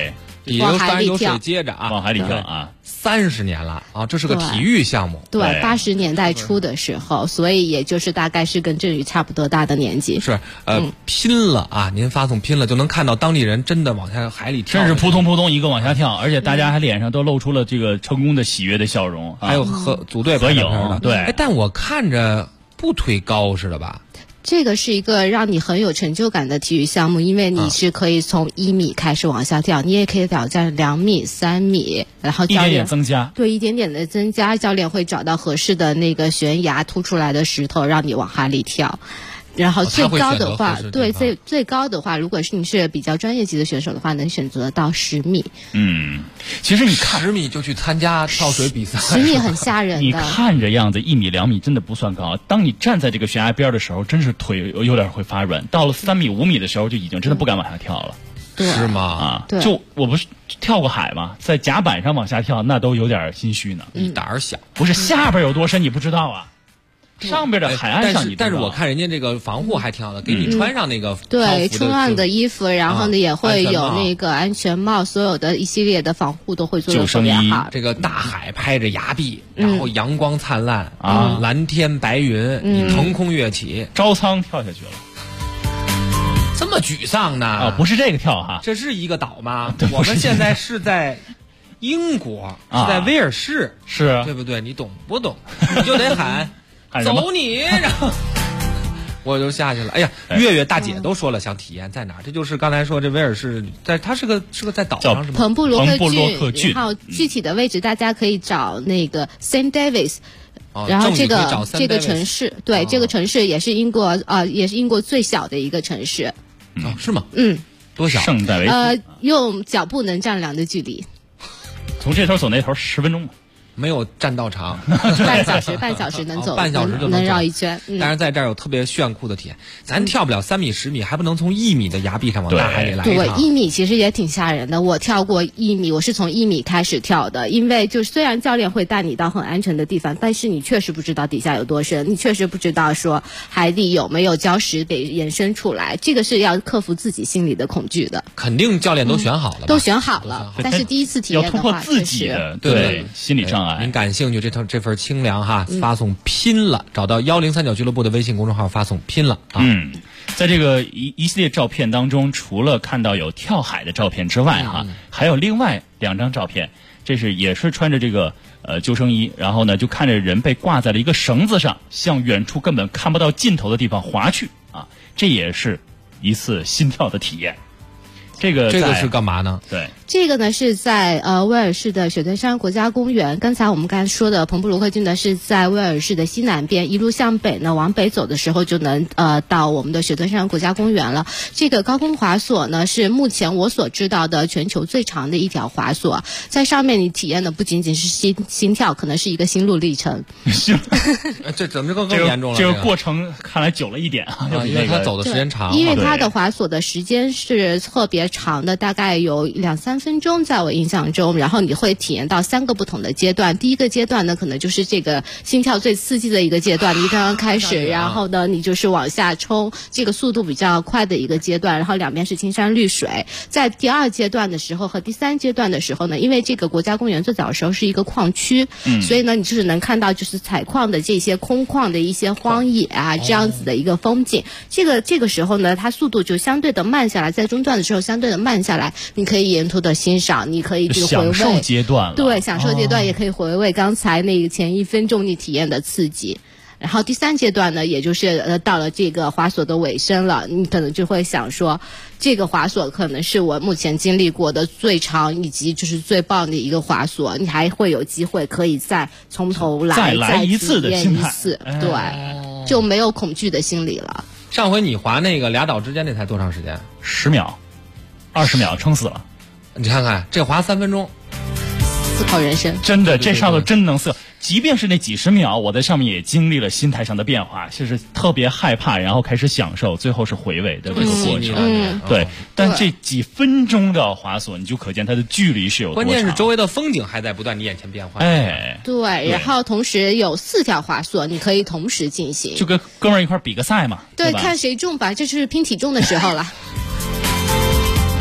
底下当然有水接着啊， 往海里跳啊 ，30年了啊，这是个体育项目。 对，80年代初的时候，所以也就是大概是跟振宇差不多大的年纪。 是拼了啊！您发送拼了，就能看到当地人真的往下海里跳， 真是扑通扑通一个往下跳，而且大家还脸上都露出了这个成功的喜悦的笑容， 还有和组队合影的。对， 但我看着不忒高似的吧？ 这个是一个让你很有成就感的体育项目，因为你是可以从1米开始往下跳，你也可以挑战2米、3米，然后教练一点点增加， 对，一点点的增加，教练会找到合适的那个悬崖凸出来的石头，让你往海里跳。然后最高的话，对，最高的话，如果是你是比较专业级的选手的话，能选择到10米。 其实你看 10米就去参加跳水比赛 ，10米很吓人的。 你看着样子1米2米真的不算高，当你站在这个悬崖边的时候，真是腿有点会发软。到了3米5米的时候，就已经真的不敢往下跳了。 是吗？ 对， 就我不是跳过海吗？在甲板上往下跳，那都有点心虚呢。 你胆儿小， 不是下边有多深你不知道啊。上边的海岸上但是我看人家这个防护还挺好的，给你穿上那个对冲浪的衣服，然后呢也会有那个安全帽，所有的一系列的防护都会做得特别好。 这个大海拍着崖壁，然后阳光灿烂啊，蓝天白云，你腾空跃起， 招舱跳下去了。 这么沮丧呢？ 啊，不是这个跳哈， 这是一个岛吗？我们现在是在英国，是在威尔士， 是对不对？你懂不懂？你就得喊。走你，然后我就下去了。哎呀，月月大姐都说了想体验在哪儿，这就是刚才说这威尔士，它是个在岛上是吗？ 彭布罗克郡，然后具体的位置大家可以找那个 St. Davis。然后这个城市，对，这个城市也是英国最小的一个城市。 是吗？多小？ 圣戴维斯。 用脚步能丈量的距离。 从这头走那头10分钟吧。 没有站道长， 半小时能走， 半小时就能绕一圈。 但是在这儿有特别炫酷的体验，咱跳不了3米10米，还不能从1米的崖壁上往大海里来一趟。 对，1米其实也挺吓人的。我跳过1米，我是从1米开始跳的，因为就虽然教练会带你到很安全的地方，但是你确实不知道底下有多深，你确实不知道说海底有没有礁石给延伸出来，这个是要克服自己心里的恐惧的。 肯定教练都选好了， 都选好了，但是第一次体验的话， 要突破自己的对心理障碍。 您感兴趣这份清凉哈，发送拼了，找到103.9俱乐部的微信公众号发送拼了啊。 在这个一系列照片当中，除了看到有跳海的照片之外哈，还有另外2张照片，这是也是穿着这个救生衣，然后呢就看着人被挂在了一个绳子上，向远处根本看不到尽头的地方滑去啊，这也是一次心跳的体验。这个是干嘛呢？ 对， 这个呢是在威尔士的雪顿山国家公园。刚才我们刚才说的彭布罗克郡呢是在威尔士的西南边，一路向北呢往北走的时候就能到我们的雪顿山国家公园了。这个高空滑索呢是目前我所知道的全球最长的一条滑索，在上面你体验的不仅仅是心跳，可能是一个心路历程。 这怎么更严重了？ 这个过程看来久了一点啊， 因为它走的时间长， 因为它的滑索的时间是特别长的，大概有2-3分钟，在我印象中。然后你会体验到3个不同的阶段。第一个阶段呢，可能就是这个心跳最刺激的一个阶段，你刚刚开始，然后呢，你就是往下冲，这个速度比较快的一个阶段。然后两边是青山绿水。在第2阶段的时候和第3阶段的时候呢，因为这个国家公园最早的时候是一个矿区，所以呢，你就是能看到就是采矿的这些空旷的一些荒野啊，这样子的一个风景。这个时候呢，它速度就相对的慢下来，在中段的时候相对的慢下来，你可以沿途的欣赏，你可以就回味享受阶段了。 对，享受阶段也可以回味刚才那个前1分钟你体验的刺激。然后第3阶段呢，也就是到了这个滑索的尾声了，你可能就会想说，这个滑索可能是我目前经历过的最长以及就是最棒的一个滑索，你还会有机会可以再从头再来一次的心态， 对，就没有恐惧的心理了。 上回你滑那个俩岛之间那才多长时间 ？10秒，20秒，撑死了。 你看看这滑3分钟， 思考人生， 真的，这上头真能思考。即便是那几十秒，我在上面也经历了心态上的变化，就是特别害怕，然后开始享受，最后是回味的这个过程。对，但这几分钟的滑索，你就可见它的距离是有多长。 关键是周围的风景还在不断你眼前变化。 哎， 对，然后同时有4条滑索，你可以同时进行， 就跟哥们儿一块比个赛嘛。 对，看谁重吧，这就是拼体重的时候了。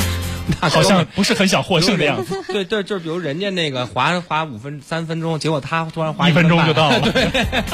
好像不是很想获胜的样子。 对，就是比如人家那个滑3分钟，结果他突然滑 1分钟就到了。 对。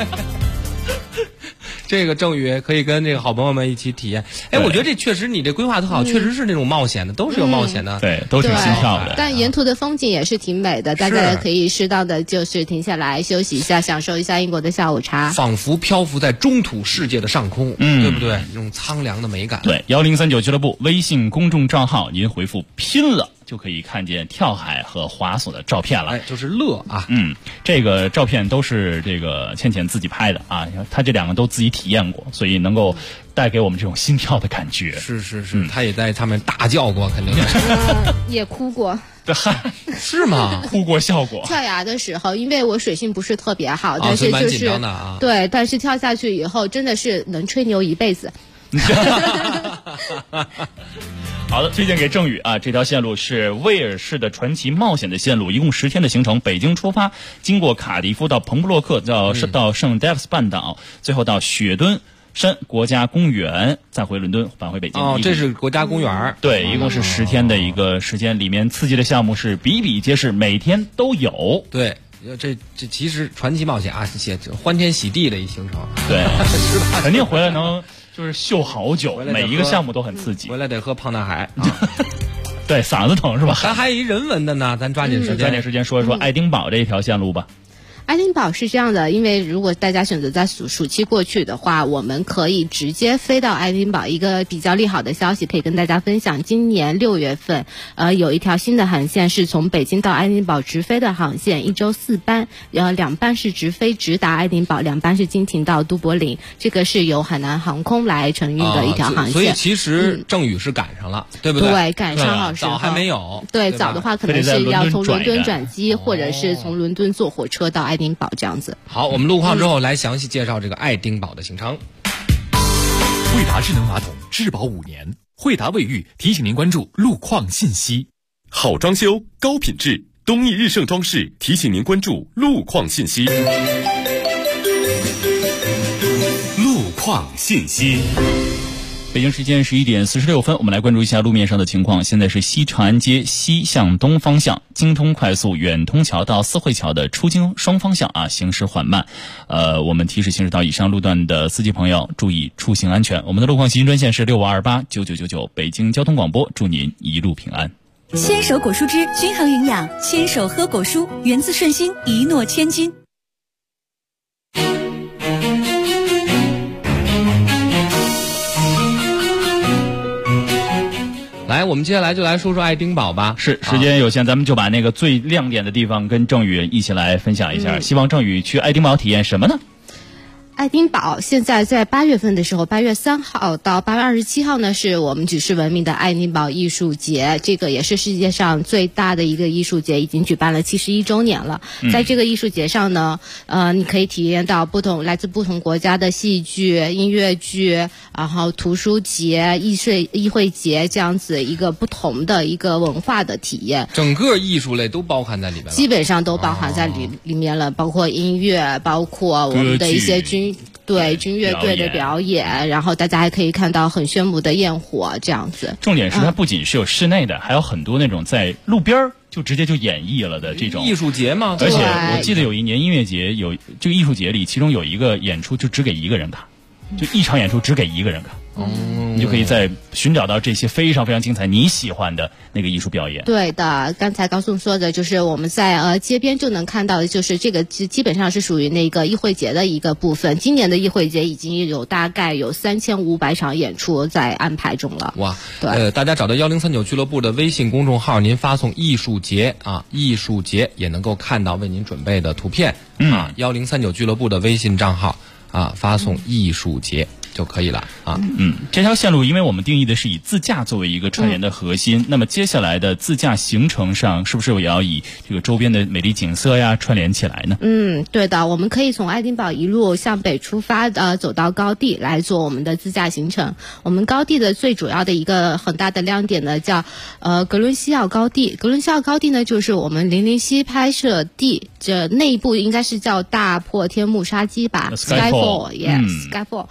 这个郑宇可以跟这个好朋友们一起体验。哎，我觉得这确实你这规划特好，确实是那种冒险的，都是有冒险的， 对，都挺心跳的。 但沿途的风景也是挺美的，大家可以适当的就是停下来休息一下，享受一下英国的下午茶， 仿佛漂浮在中土世界的上空，对不对？那种苍凉的美感。 对，1039俱乐部微信公众账号，您回复拼了就可以看见跳海和滑索的照片了。 就是乐啊。 这个照片都是这个倩倩自己拍的啊，她这2个都自己体验过，所以能够带给我们这种心跳的感觉。 是，她也在上面大叫过，肯定是。 也哭过。 是吗？ 哭过笑过。 跳崖的时候，因为我水性不是特别好，但是就是、对，但是跳下去以后真的是能吹牛一辈子。 好的，推荐给郑宇啊！这条线路是威尔士的传奇冒险的线路，一共10天的行程。北京出发，经过卡迪夫到彭布洛克，到圣戴夫斯半岛，最后到雪敦山国家公园，再回伦敦返回北京。 这是国家公园。 对，一共是10天的一个时间，里面刺激的项目是比比皆是，每天都有。 对。这其实传奇冒险啊，写欢天喜地的一行程。 对，是吧？肯定回来能就是秀好久，每一个项目都很刺激。 回来得喝胖大海啊。 对，嗓子疼是吧？ 咱还有一人文的呢，咱抓紧时间说一说爱丁堡这一条线路吧。 爱丁堡是这样的，因为如果大家选择在暑期过去的话，我们可以直接飞到爱丁堡。一个比较利好的消息可以跟大家分享，今年6月份，有一条新的航线是从北京到爱丁堡直飞的航线，1周4班，2班是直飞直达爱丁堡，2班是经停到都柏林。这个是由海南航空来承运的一条航线。 所以其实郑宇是赶上了，对不对？ 对，赶上好时候。 早还没有。 对，早的话可能是要从伦敦转机，或者是从伦敦坐火车到爱丁堡这样子。 好，我们路况之后来详细介绍这个爱丁堡的行程。 惠达智能马桶质保5年，惠达卫浴提醒您关注路况信息。好装修高品质，东义日盛装饰提醒您关注路况信息。路况信息。 北京时间11点46分，我们来关注一下路面上的情况。现在是西长安街西向东方向，京通快速远通桥到四惠桥的出京双方向啊，行驶缓慢。我们提示行驶到以上路段的司机朋友注意出行安全。我们的路况信息专线是65289999，北京交通广播，祝您一路平安。 牵手果蔬汁均衡营养，牵手喝果蔬，源自顺心，一诺千金。 来，我们接下来就来说说爱丁堡吧。 是，时间有限，咱们就把那个最亮点的地方跟郑宇一起来分享一下。希望郑宇去爱丁堡体验什么呢？ 爱丁堡现在在8月份的时候，8月3号到8月27号呢，是我们举世闻名的爱丁堡艺术节。这个也是世界上最大的一个艺术节，已经举办了71周年了。在这个艺术节上呢，你可以体验到来自不同国家的戏剧、音乐剧，然后图书节、议会节这样子一个不同的一个文化的体验。 整个艺术类都包含在里面了， 基本上都包含在里面了，包括音乐，包括我们的一些军乐队的表演，然后大家还可以看到很炫目的焰火这样子。 重点是它不仅是有室内的，还有很多那种在路边就直接就演绎了的这种艺术节嘛。 而且我记得有一年音乐节有这个艺术节里，其中有一个演出就只给1个人看，就一场演出只给1个人看。你就可以在寻找到这些非常非常精彩你喜欢的那个艺术表演。 对的，刚才高颂说的就是我们在街边就能看到的，就是这个基本上是属于那个议会节的一个部分。今年的议会节已经有大概有3500场演出在安排中了。 哇， 对， 大家找到1039俱乐部的微信公众号，您发送艺术节啊，艺术节也能够看到为您准备的图片啊。1039俱乐部的微信账号啊，发送艺术节就可以了啊。 这条线路因为我们定义的是以自驾作为一个串联的核心，那么接下来的自驾行程上是不是也要以这个周边的美丽景色呀串联起来呢？ 对的，我们可以从爱丁堡一路向北出发，走到高地来做我们的自驾行程。我们高地的最主要的一个很大的亮点呢，叫格伦西奥高地。格伦西奥高地呢，就是我们007拍摄地，这内部应该是叫大破天幕杀机吧 ，Skyfall，Skyfall。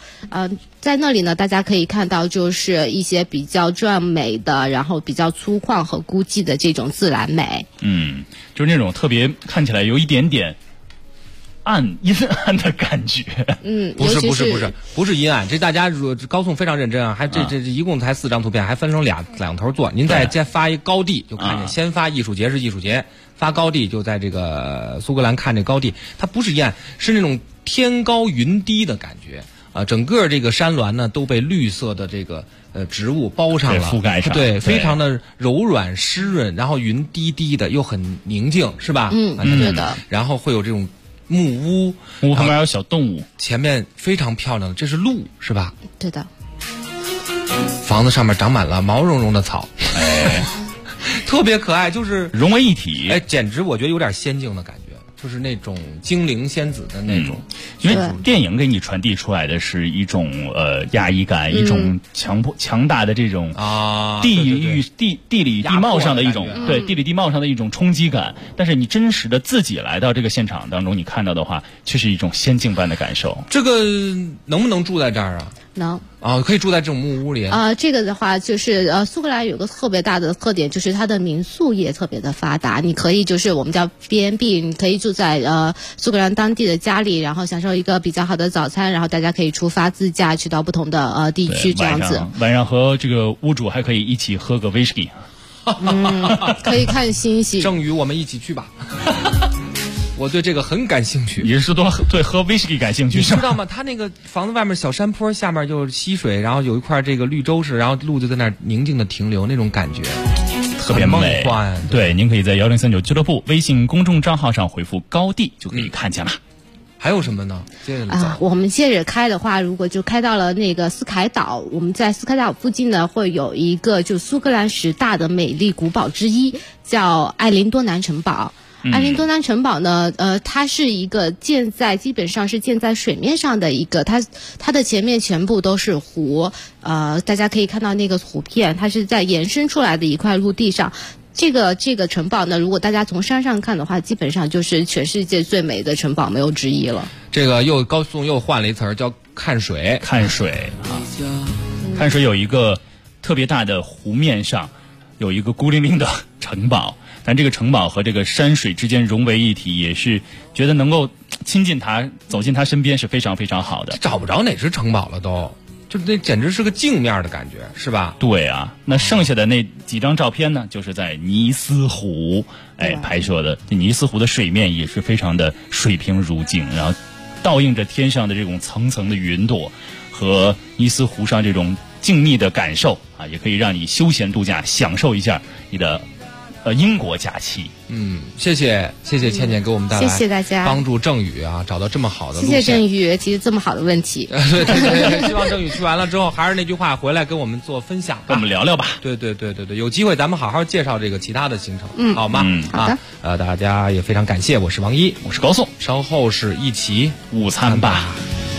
在那里呢，大家可以看到就是一些比较壮美的，然后比较粗犷和孤寂的这种自然美。 就是那种特别看起来有一点点阴暗的感觉。 不是阴暗，这大家高颂非常认真啊，还这一共才4张图片，还分成两头做。您再发一高地，就看见先发艺术节是艺术节，发高地就在这个苏格兰看这高地，它不是阴暗，是那种天高云低的感觉。整个这个山峦呢都被绿色的这个植物包上了， 覆盖上， 对，非常的柔软湿润，然后云低低的又很宁静，是吧？ 对的。 然后会有这种木屋旁边有小动物， 前面非常漂亮的，这是鹿是吧？ 对的。 房子上面长满了毛茸茸的草，特别可爱，就是融为一体， 简直我觉得有点仙境的感觉。就是那种精灵仙子的那种， 因为电影给你传递出来的是一种压抑感，一种强大的这种地理地貌上的一种地理地貌上的一种冲击感。但是你真实的自己来到这个现场当中，你看到的话，却是一种仙境般的感受。 这个能不能住在这儿啊？ 能可以住在这种木屋里这个的话就是苏格兰有个特别大的特点，就是它的民宿业特别的发达。你可以就是我们叫 B&B， 你可以住在苏格兰当地的家里，然后享受一个比较好的早餐，然后大家可以出发自驾去到不同的地区这样子。 晚上和这个屋主还可以一起喝个威士忌， 可以看星星。 郑宇，我们一起去吧。我对这个很感兴趣。 你是对喝威士忌感兴趣？ 你知道吗？他那个房子外面小山坡，下面就是溪水，然后有一块这个绿洲似，然后路就在那儿宁静的停留，那种感觉特别梦幻。 对，您可以在1039俱乐部微信公众账号上回复高地就可以看见了。 还有什么呢？接着走我们接着开的话，如果就开到了那个斯凯岛，我们在斯凯岛附近呢会有一个就苏格兰10大的美丽古堡之一，叫艾林多南城堡。艾林多南城堡呢，它是一个基本上是建在水面上的一个，它的前面全部都是湖，大家可以看到那个图片，它是在延伸出来的一块陆地上。这个城堡呢，如果大家从山上看的话，基本上就是全世界最美的城堡，没有之一了。 这个高颂又换了一词儿，叫看水。 看水有一个特别大的湖面上有一个孤零零的城堡。但这个城堡和这个山水之间融为一体，也是觉得能够亲近它，走进它身边是非常非常好的。 找不着哪只城堡了就那简直是个镜面的感觉，是吧？ 对啊，那剩下的那几张照片呢，就是在尼斯湖拍摄的。这尼斯湖的水面也是非常的水平如镜，然后倒映着天上的这种层层的云朵和尼斯湖上这种静谧的感受也可以让你休闲度假，享受一下你的英国假期。 谢谢倩倩给我们带来， 谢谢大家帮助郑宇找到这么好的路线。 谢谢郑宇提这么好的问题。 对，希望郑宇去完了之后，还是那句话，回来跟我们做分享， 跟我们聊聊吧。 对，有机会咱们好好介绍这个其他的行程，好吗？ 好的。大家也非常感谢，我是王一， 我是高颂， 稍后是一起午餐吧。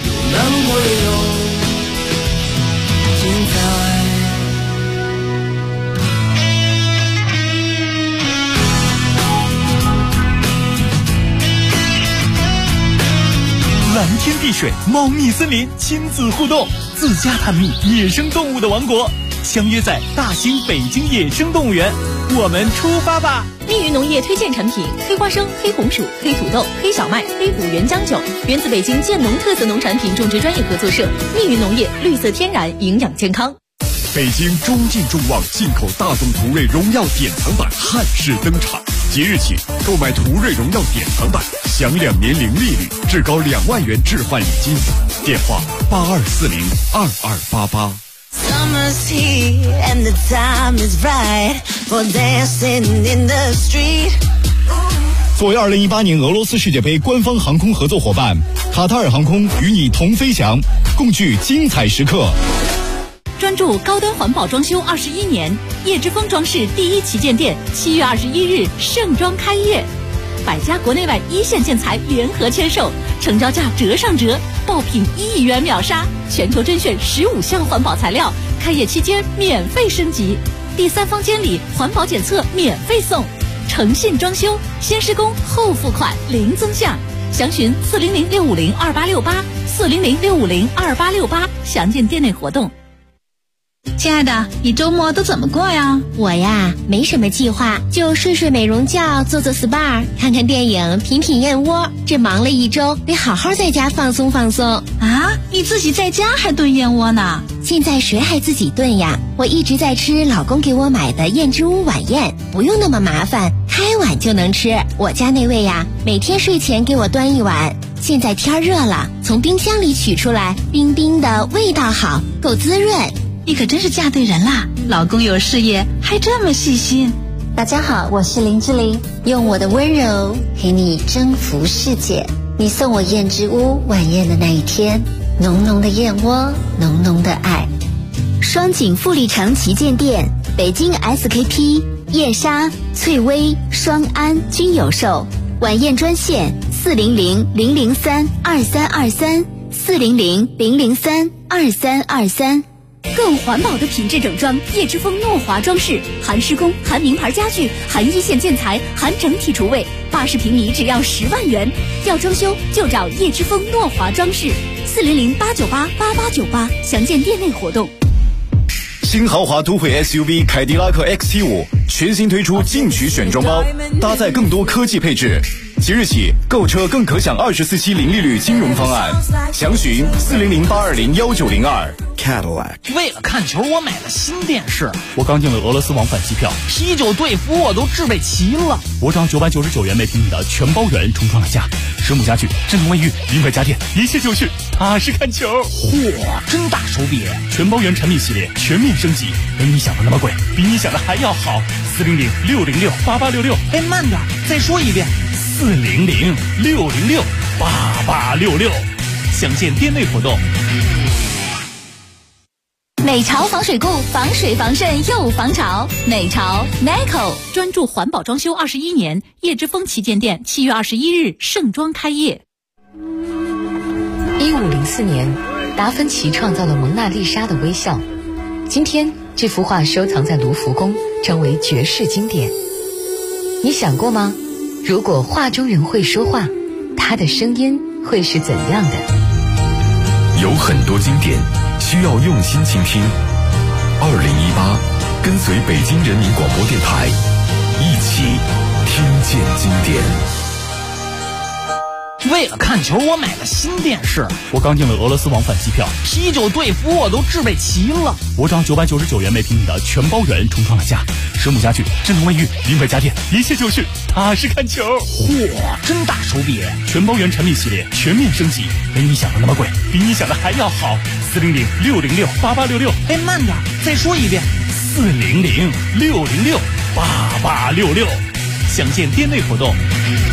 蓝天碧水，猫蜜森林，亲子互动，自家探秘野生动物的王国，相约在大兴北京野生动物园，我们出发吧！ 密云农业推荐产品：黑花生、黑红薯、黑土豆、黑小麦、黑虎原浆酒，源自北京建农特色农产品种植专业合作社。密云农业，绿色天然，营养健康。 北京中进众望进口大众途锐荣耀典藏版汉式登场，即日起购买途锐荣耀典藏版，享2年零利率，至高2万元置换礼金。电话82402288。 Summer's here and the time is right for dancing in the street. 作为2018年俄罗斯世界杯官方航空合作伙伴，卡塔尔航空与你同飞翔，共聚精彩时刻。 专注高端环保装修21年，叶之峰装饰第1旗舰店7月21日盛装开业，100家国内外一线建材联合签售，成交价折上折，爆品1亿元秒杀，全球甄选15项环保材料，开业期间免费升级，第3方监理环保检测免费送，诚信装修，先施工后付款零增项， 详询400-650-2868，400-650-2868，详见店内活动。 亲爱的，你周末都怎么过呀？ 我呀，没什么计划，就睡睡美容觉，做做 SPA， 看看电影，品品燕窝。这忙了一周，得好好在家放松放松。 啊，你自己在家还炖燕窝呢？ 现在谁还自己炖呀？我一直在吃老公给我买的燕之屋晚宴，不用那么麻烦，开碗就能吃。我家那位呀，每天睡前给我端一碗。现在天热了，从冰箱里取出来，冰冰的，味道好，够滋润。 你可真是嫁对人啦！老公有事业，还这么细心。 大家好，我是林志玲，用我的温柔陪你征服世界。你送我燕之屋晚宴的那一天，浓浓的燕窝，浓浓的爱。双井富力城旗舰店、北京 SKP、燕莎、翠微、双安均有售。晚宴专线400-003-2323，400-003-2323。 更环保的品质整装，叶之峰诺华装饰，含施工、含名牌家具、含一线建材、含整体厨卫，80平米只要10万元。要装修就找叶之峰诺华装饰，400-898-8898，详见店内活动。 新豪华都会 SUV 凯迪拉克 XT5 全新推出进取选装包，搭载更多科技配置。即日起购车更可享24期零利率金融方案，详询400-820-1902。Cadillac。 为了看球，我买了新电视。 我刚订了俄罗斯往返机票， 啤酒队服我都置备齐了。 我涨999元每平米的全包圆重装了家，实木家具、智能卫浴、名牌家电，一切就绪，踏实看球。 嚯，真大手笔！ 全包圆产品系列全面升级，没你想的那么贵，比你想的还要好。400-606-8866。 哎，慢点，再说一遍。 400-606-8866，详见店内活动。 美潮防水固，防水防渗又防潮。美潮 NICO 专注环保装修21年，叶之峰旗舰店7月21日盛装开业。 1504年，达芬奇创造了蒙娜丽莎的微笑。今天，这幅画收藏在卢浮宫，成为绝世经典。你想过吗？如果画中人会说话，他的声音会是怎样的？ 有很多经典需要用心倾听。2018，跟随北京人民广播电台，一起听见经典。 为了看球，我买了新电视。 我刚订了俄罗斯往返机票， 啤酒队服我都置备齐了。 我涨999元每平米的全包圆重装了家，实木家具、智能卫浴、名牌家电，一切就绪，踏实看球。 嚯，真大手笔！ 全包圆产品系列全面升级，没你想的那么贵，比你想的还要好。400-606-8866。 哎，慢点，再说一遍。 400-606-8866，详见店内活动。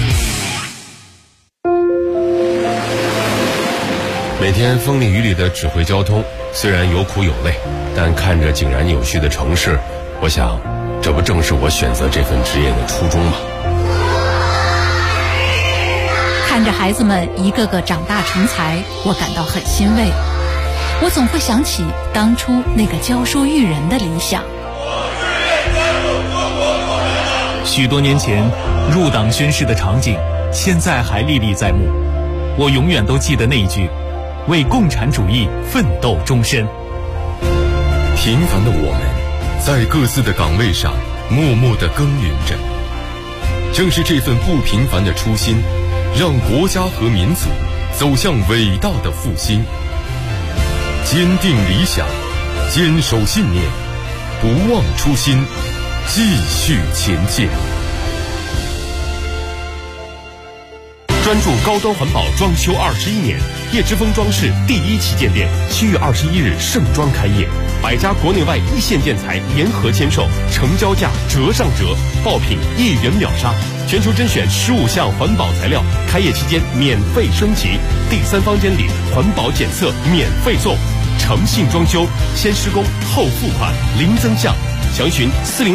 每天风里雨里的指挥交通，虽然有苦有累，但看着井然有序的城市，我想，这不正是我选择这份职业的初衷吗？ 看着孩子们一个个长大成才，我感到很欣慰。我总会想起当初那个教书育人的理想。 许多年前入党宣誓的场景，现在还历历在目。我永远都记得那一句：为共产主义奋斗终身。 平凡的我们，在各自的岗位上默默地耕耘着。正是这份不平凡的初心，让国家和民族走向伟大的复兴。坚定理想，坚守信念，不忘初心，继续前进。 专注高端环保装修21年，叶之峰装饰第1旗舰店7月21日盛装开业，100家国内外一线建材联合签售，成交价折上折，爆品1元秒杀，全球甄选15项环保材料，开业期间免费升级，第3方监理，环保检测免费送，诚信装修，先施工后付款，零增项。详询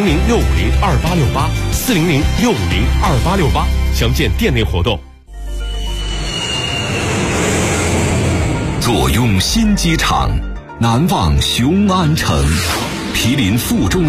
400-650-2868，400-650-2868，详见店内活动。 坐拥新机场，难忘雄安城，毗邻附中